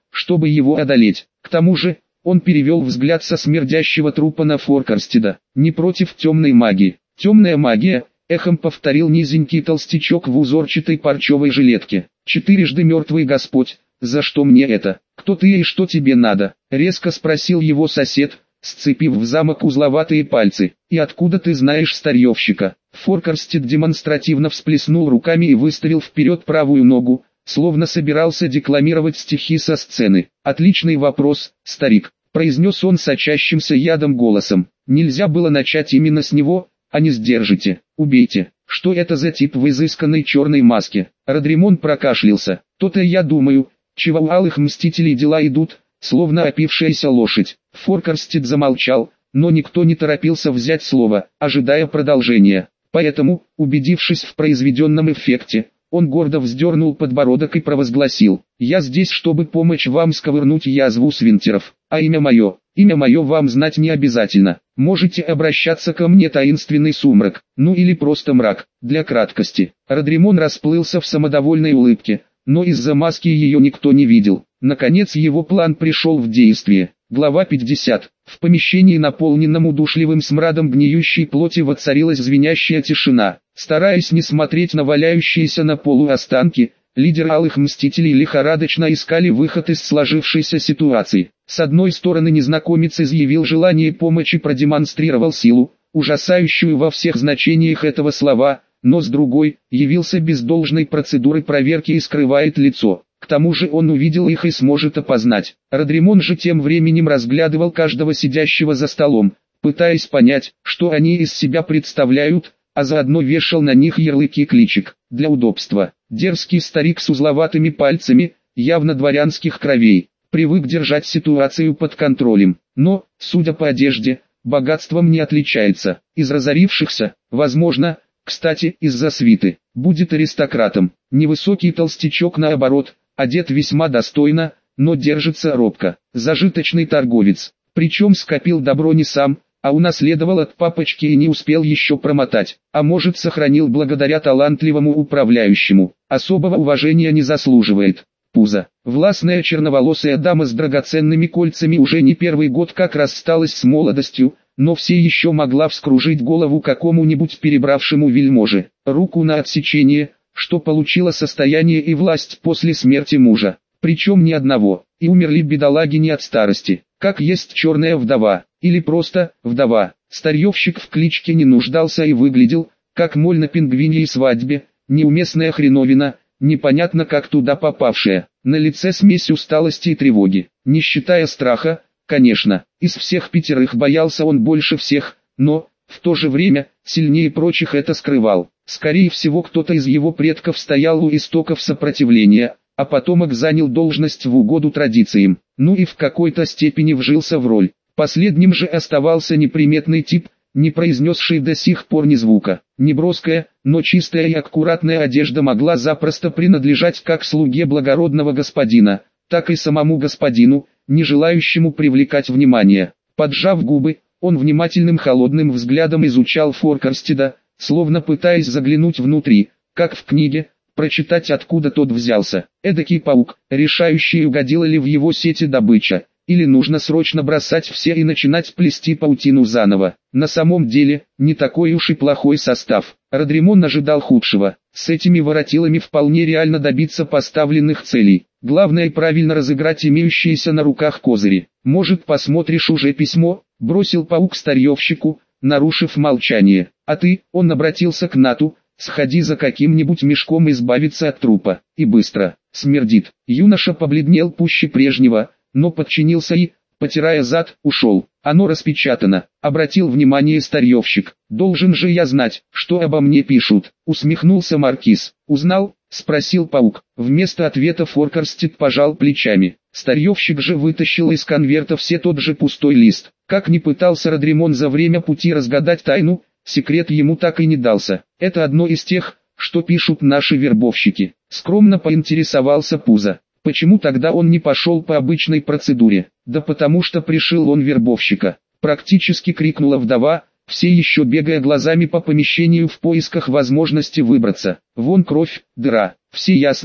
чтобы его одолеть. К тому же, он перевел взгляд со смердящего трупа на Форкарстеда. Не против темной магии. Темная магия, эхом повторил низенький толстячок в узорчатой парчевой жилетке. Четырежды мертвый Господь, за что мне это? Кто ты и что тебе надо? Резко спросил его сосед, сцепив в замок узловатые пальцы. И откуда ты знаешь старьевщика? Форкарстед демонстративно всплеснул руками и выставил вперед правую ногу, словно собирался декламировать стихи со сцены. «Отличный вопрос, старик», — произнес он сочащимся ядом голосом. «Нельзя было начать именно с него, а не сдержите, убейте». «Что это за тип в изысканной черной маске?» Родримон прокашлялся. «То-то я думаю, чего у алых мстителей дела идут, словно опившаяся лошадь». Форкарстед замолчал, но никто не торопился взять слово, ожидая продолжения. Поэтому, убедившись в произведенном эффекте, он гордо вздернул подбородок и провозгласил: «Я здесь, чтобы помочь вам сковырнуть язву свинтеров, а имя мое, имя мое вам знать не обязательно. Можете обращаться ко мне, таинственный сумрак, ну или просто мрак, для краткости». Родримон расплылся в самодовольной улыбке, но из-за маски ее никто не видел. Наконец его план пришел в действие. Глава пятьдесят. В помещении, наполненном удушливым смрадом гниющей плоти, воцарилась звенящая тишина. Стараясь не смотреть на валяющиеся на полу останки, лидеры алых мстителей лихорадочно искали выход из сложившейся ситуации. С одной стороны, незнакомец изъявил желание помочи, продемонстрировал силу, ужасающую во всех значениях этого слова, но с другой, явился без должной процедуры проверки и скрывает лицо. К тому же он увидел их и сможет опознать. Родримон же тем временем разглядывал каждого сидящего за столом, пытаясь понять, что они из себя представляют, а заодно вешал на них ярлыки кличек, для удобства. Дерзкий старик с узловатыми пальцами, явно дворянских кровей, привык держать ситуацию под контролем, но, судя по одежде, богатством не отличается. Из разорившихся, возможно, кстати, из-за свиты, будет аристократом. Невысокий толстячок, наоборот, одет весьма достойно, но держится робко. Зажиточный торговец, причем скопил добро не сам, а унаследовал от папочки и не успел еще промотать, а может сохранил благодаря талантливому управляющему. Особого уважения не заслуживает. Пузо. Властная черноволосая дама с драгоценными кольцами уже не первый год как рассталась с молодостью, но все еще могла вскружить голову какому-нибудь перебравшему вельможе. Руку на отсечение, что получила состояние и власть после смерти мужа. Причем ни одного, и умерли бедолаги не от старости, как есть черная вдова, или просто вдова. Старьевщик в кличке не нуждался и выглядел, как моль на пингвиньей свадьбе, неуместная хреновина, непонятно как туда попавшая. На лице смесь усталости и тревоги, не считая страха, конечно. Из всех пятерых боялся он больше всех, но, в то же время, сильнее прочих это скрывал. Скорее всего, кто-то из его предков стоял у истоков сопротивления, а потомок занял должность в угоду традициям, ну и в какой-то степени вжился в роль. Последним же оставался неприметный тип, не произнесший до сих пор ни звука. Неброская, но чистая и аккуратная одежда могла запросто принадлежать как слуге благородного господина, так и самому господину, не желающему привлекать внимание. Поджав губы, он внимательным холодным взглядом изучал Форкарстеда, словно пытаясь заглянуть внутри, как в книге, прочитать, откуда тот взялся. Эдакий паук, решающий, угодила ли в его сети добыча, или нужно срочно бросать все и начинать плести паутину заново. На самом деле, не такой уж и плохой состав. Родримон ожидал худшего. С этими воротилами вполне реально добиться поставленных целей. Главное правильно разыграть имеющиеся на руках козыри. «Может, посмотришь уже письмо?» — бросил паук старьевщику, нарушив молчание. «А ты?» — он обратился к Нату. «Сходи за каким-нибудь мешком избавиться от трупа. И быстро. Смердит». Юноша побледнел пуще прежнего, но подчинился и, потирая зад, ушел. «Оно распечатано», — обратил внимание старьевщик. «Должен же я знать, что обо мне пишут», — усмехнулся маркиз. «Узнал?» — спросил паук. Вместо ответа Форкарстед пожал плечами. Старьевщик же вытащил из конверта все тот же пустой лист. Как ни пытался Родримон за время пути разгадать тайну, секрет ему так и не дался. «Это одно из тех, что пишут наши вербовщики», — скромно поинтересовался Пузо. Почему тогда он не пошел по обычной процедуре? Да потому что пришил он вербовщика. Практически крикнула вдова, все еще бегая глазами по помещению в поисках возможности выбраться. Вон кровь, дыра. Все ясно,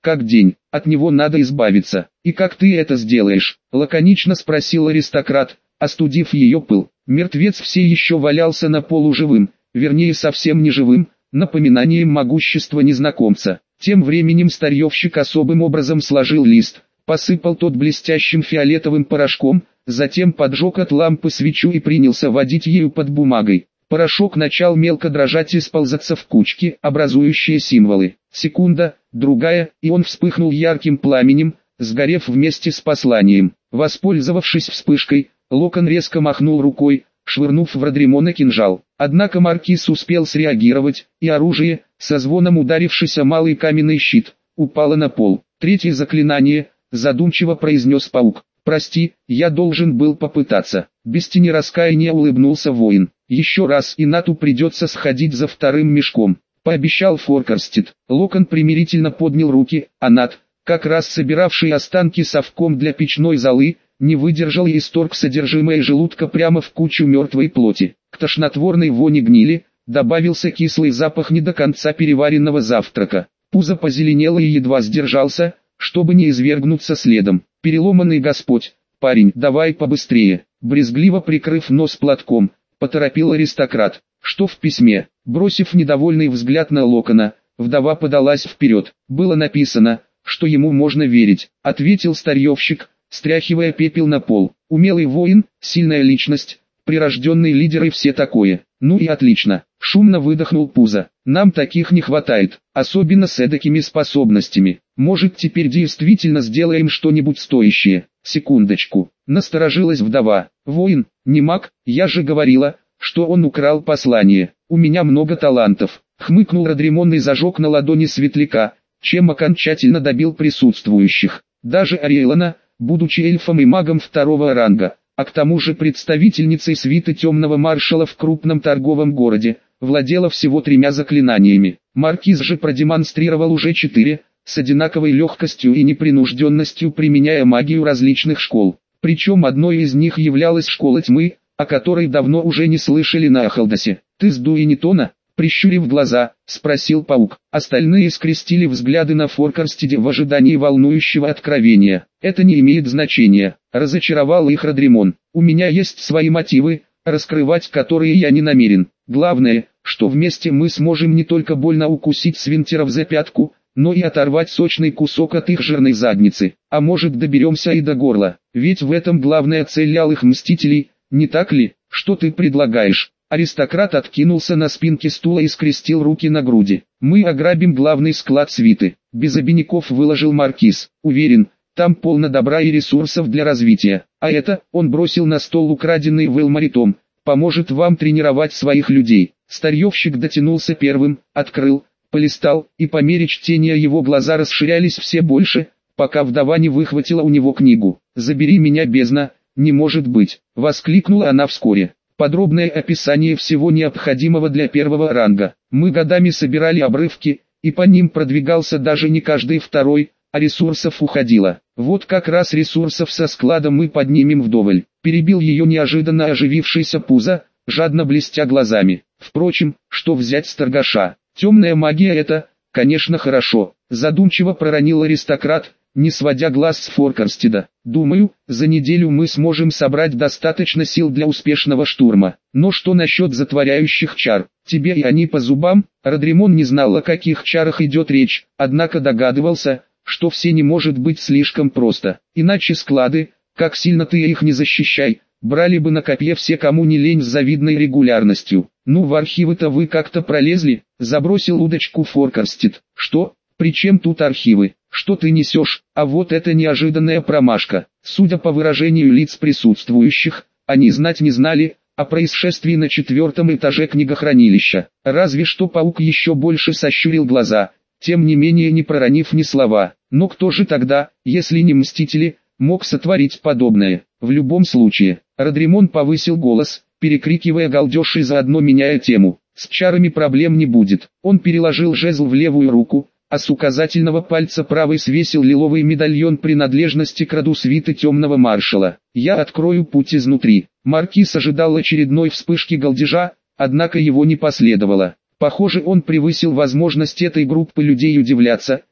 как день, от него надо избавиться. И как ты это сделаешь? Лаконично спросил аристократ, остудив ее пыл. Мертвец все еще валялся на полу живым, вернее совсем не живым, напоминанием могущества незнакомца. Тем временем старьевщик особым образом сложил лист, посыпал тот блестящим фиолетовым порошком, затем поджег от лампы свечу и принялся водить ею под бумагой. Порошок начал мелко дрожать и сползаться в кучки, образующие символы. Секунда, другая, и он вспыхнул ярким пламенем, сгорев вместе с посланием. Воспользовавшись вспышкой, Локон резко махнул рукой, швырнув в Родримона кинжал. Однако маркиз успел среагировать, и оружие, со звоном ударившись о малый каменный щит, упало на пол. Третье заклинание, задумчиво произнес паук. «Прости, я должен был попытаться». Без тени раскаяния улыбнулся воин. «Еще раз и Нату придется сходить за вторым мешком», — пообещал Форкарстед. Локон примирительно поднял руки, а Нат, как раз собиравший останки совком для печной золы, не выдержал и исторг содержимое желудка прямо в кучу мертвой плоти. К тошнотворной вони гнили добавился кислый запах не до конца переваренного завтрака. Пузо позеленело и едва сдержался, чтобы не извергнуться следом. «Переломанный Господь, парень, давай побыстрее», брезгливо прикрыв нос платком, поторопил аристократ. «Что в письме?» Бросив недовольный взгляд на Локона, вдова подалась вперед. «Было написано, что ему можно верить», ответил старьевщик, стряхивая пепел на пол. «Умелый воин, сильная личность, прирожденный лидер и все такое». «Ну и отлично», шумно выдохнул Пузо. «Нам таких не хватает, особенно с эдакими способностями. Может, теперь действительно сделаем что-нибудь стоящее?» «Секундочку», насторожилась вдова. «Воин, не маг, я же говорила, что он украл послание. У меня много талантов», хмыкнул Родримон и зажег на ладони светляка, чем окончательно добил присутствующих. Даже Ариэлана, будучи эльфом и магом второго ранга, а к тому же представительницей свиты темного маршала в крупном торговом городе, владела всего тремя заклинаниями. Маркиз же продемонстрировал уже четыре, с одинаковой легкостью и непринужденностью применяя магию различных школ. Причем одной из них являлась школа тьмы, о которой давно уже не слышали на Ахалдасе. «Ты с Дуинитона?» Прищурив глаза, спросил паук. Остальные скрестили взгляды на Форкарстеде в ожидании волнующего откровения. «Это не имеет значения», разочаровал их Родримон. «У меня есть свои мотивы, раскрывать которые я не намерен. Главное, что вместе мы сможем не только больно укусить свинтеров за пятку, но и оторвать сочный кусок от их жирной задницы. А может, доберемся и до горла. Ведь в этом главная цель алых мстителей, не так ли? Что ты предлагаешь?» Аристократ откинулся на спинке стула и скрестил руки на груди. «Мы ограбим главный склад свиты», без обиняков выложил маркиз. «Уверен, там полно добра и ресурсов для развития. А это, он бросил на стол украденный Велмаритом, поможет вам тренировать своих людей». Старьевщик дотянулся первым, открыл, полистал, и по мере чтения его глаза расширялись все больше, пока вдова не выхватила у него книгу. «Забери меня, бездна, не может быть», воскликнула она вскоре. Подробное описание всего необходимого для первого ранга. Мы годами собирали обрывки, и по ним продвигался даже не каждый второй, а ресурсов уходило. Вот как раз ресурсов со склада мы поднимем вдоволь. Перебил ее неожиданно оживившийся Пузо, жадно блестя глазами. Впрочем, что взять с торгаша? Темная магия это, конечно, хорошо. Задумчиво проронил аристократ, не сводя глаз с Форкарстеда. «Думаю, за неделю мы сможем собрать достаточно сил для успешного штурма. Но что насчет затворяющих чар? Тебе и они по зубам?» Родримон не знал, о каких чарах идет речь, однако догадывался, что все не может быть слишком просто. Иначе склады, как сильно ты их не защищай, брали бы на копье все, кому не лень, с завидной регулярностью. «Ну, в архивы-то вы как-то пролезли?» Забросил удочку Форкарстед. «Что? Причем тут архивы? Что ты несешь?» А вот это неожиданная промашка. Судя по выражению лиц присутствующих, они знать не знали о происшествии на четвертом этаже книгохранилища. Разве что паук еще больше сощурил глаза, тем не менее не проронив ни слова. Но кто же тогда, если не мстители, мог сотворить подобное? В любом случае, Родримон повысил голос, перекрикивая галдеж и заодно меняя тему. «С чарами проблем не будет». Он переложил жезл в левую руку, а с указательного пальца правой свесил лиловый медальон принадлежности к роду свиты темного маршала. «Я открою путь изнутри». Маркиз ожидал очередной вспышки галдежа, однако его не последовало. Похоже, он превысил возможность этой группы людей удивляться,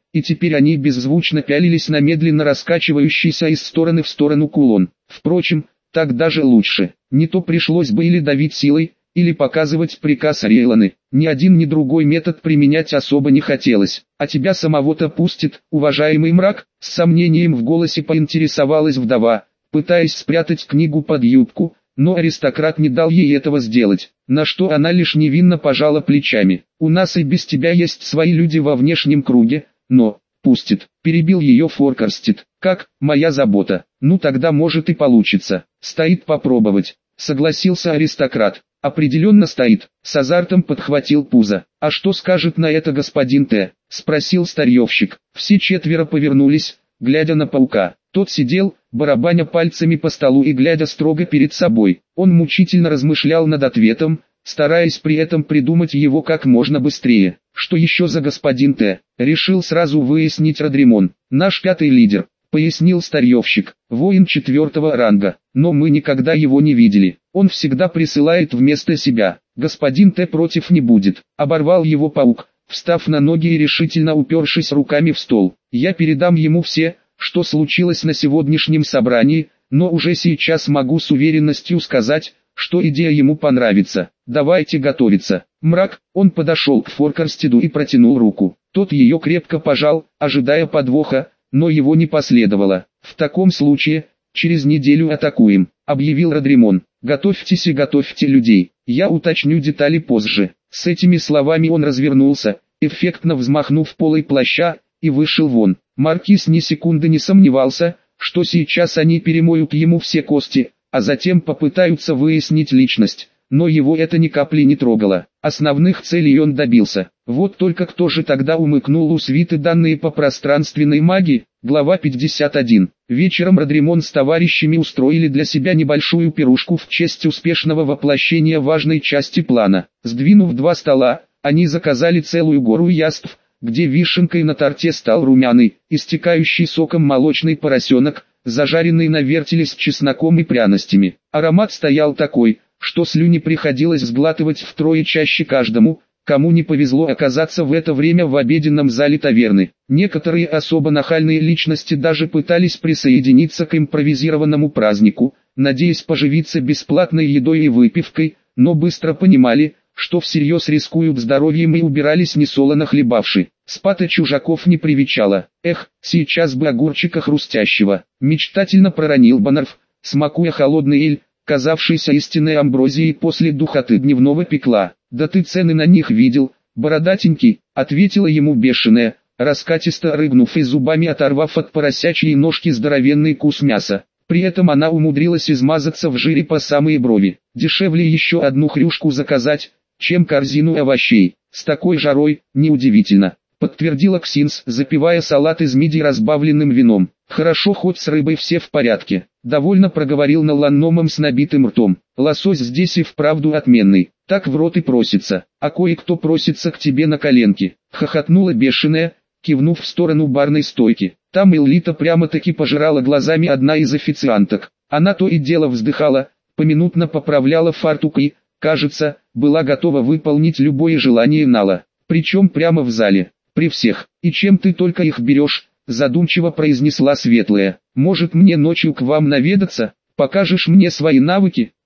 и теперь они беззвучно пялились на медленно раскачивающийся из стороны в сторону кулон. Впрочем, так даже лучше. Не то пришлось бы или давить силой, или показывать приказ Рейланы. Ни один ни другой метод применять особо не хотелось. А тебя самого-то пустит, уважаемый мрак? С сомнением в голосе поинтересовалась вдова, пытаясь спрятать книгу под юбку, но аристократ не дал ей этого сделать, на что она лишь невинно пожала плечами. У нас и без тебя есть свои люди во внешнем круге, но... Пустит, перебил ее Форкарстед. Как, моя забота. Ну тогда может и получится. Стоит попробовать, согласился аристократ. Определенно стоит, с азартом подхватил Пузо. А что скажет на это господин Т? Спросил старьевщик. Все четверо повернулись, глядя на паука. Тот сидел, барабаня пальцами по столу и глядя строго перед собой. Он мучительно размышлял над ответом, стараясь при этом придумать его как можно быстрее. Что еще за господин Т? Решил сразу выяснить Родримон. Наш пятый лидер, пояснил старьевщик, воин четвертого ранга, но мы никогда его не видели. Он всегда присылает вместо себя. Господин Т против не будет. Оборвал его паук, встав на ноги и решительно упершись руками в стол. Я передам ему все, что случилось на сегодняшнем собрании, но уже сейчас могу с уверенностью сказать, что идея ему понравится. Давайте готовиться. Мрак, он подошел к Форкарстеду и протянул руку. Тот ее крепко пожал, ожидая подвоха, но его не последовало. В таком случае, через неделю атакуем, объявил Родримон. Готовьтесь и готовьте людей, я уточню детали позже. С этими словами он развернулся, эффектно взмахнув полой плаща, и вышел вон. Маркиз ни секунды не сомневался, что сейчас они перемоют ему все кости, а затем попытаются выяснить личность, но его это ни капли не трогало. Основных целей он добился. Вот только кто же тогда умыкнул у свиты данные по пространственной магии? Глава пятьдесят один. Вечером Родримон с товарищами устроили для себя небольшую пирушку в честь успешного воплощения важной части плана. Сдвинув два стола, они заказали целую гору яств, где вишенкой на торте стал румяный, истекающий соком молочный поросенок, зажаренный на вертеле с чесноком и пряностями. Аромат стоял такой, что слюни приходилось сглатывать втрое чаще каждому, кому не повезло оказаться в это время в обеденном зале таверны. Некоторые особо нахальные личности даже пытались присоединиться к импровизированному празднику, надеясь поживиться бесплатной едой и выпивкой, но быстро понимали, что всерьез рискуют здоровьем и убирались несолоно хлебавши. Спата чужаков не привечала. Эх, сейчас бы огурчика хрустящего, мечтательно проронил Баннерф, смакуя холодный эль, казавшийся истинной амброзией после духоты дневного пекла. Да ты цены на них видел, бородатенький, ответила ему бешеная, раскатисто рыгнув и зубами оторвав от поросячьей ножки здоровенный кус мяса. При этом она умудрилась измазаться в жире по самые брови. Дешевле еще одну хрюшку заказать, чем корзину овощей. С такой жарой, неудивительно, подтвердила Ксинс, запивая салат из мидий разбавленным вином. Хорошо, хоть с рыбой все в порядке. Довольно проговорил на ланномом с набитым ртом. Лосось здесь и вправду отменный, так в рот и просится, а кое-кто просится к тебе на коленки. Хохотнула бешеная, кивнув в сторону барной стойки. Там Эллита прямо-таки пожирала глазами одна из официанток. Она то и дело вздыхала, поминутно поправляла фартук и, кажется, была готова выполнить любое желание Нала. Причем прямо в зале, при всех. И чем ты только их берешь, задумчиво произнесла Светлая. Может мне ночью к вам наведаться, покажешь мне свои навыки?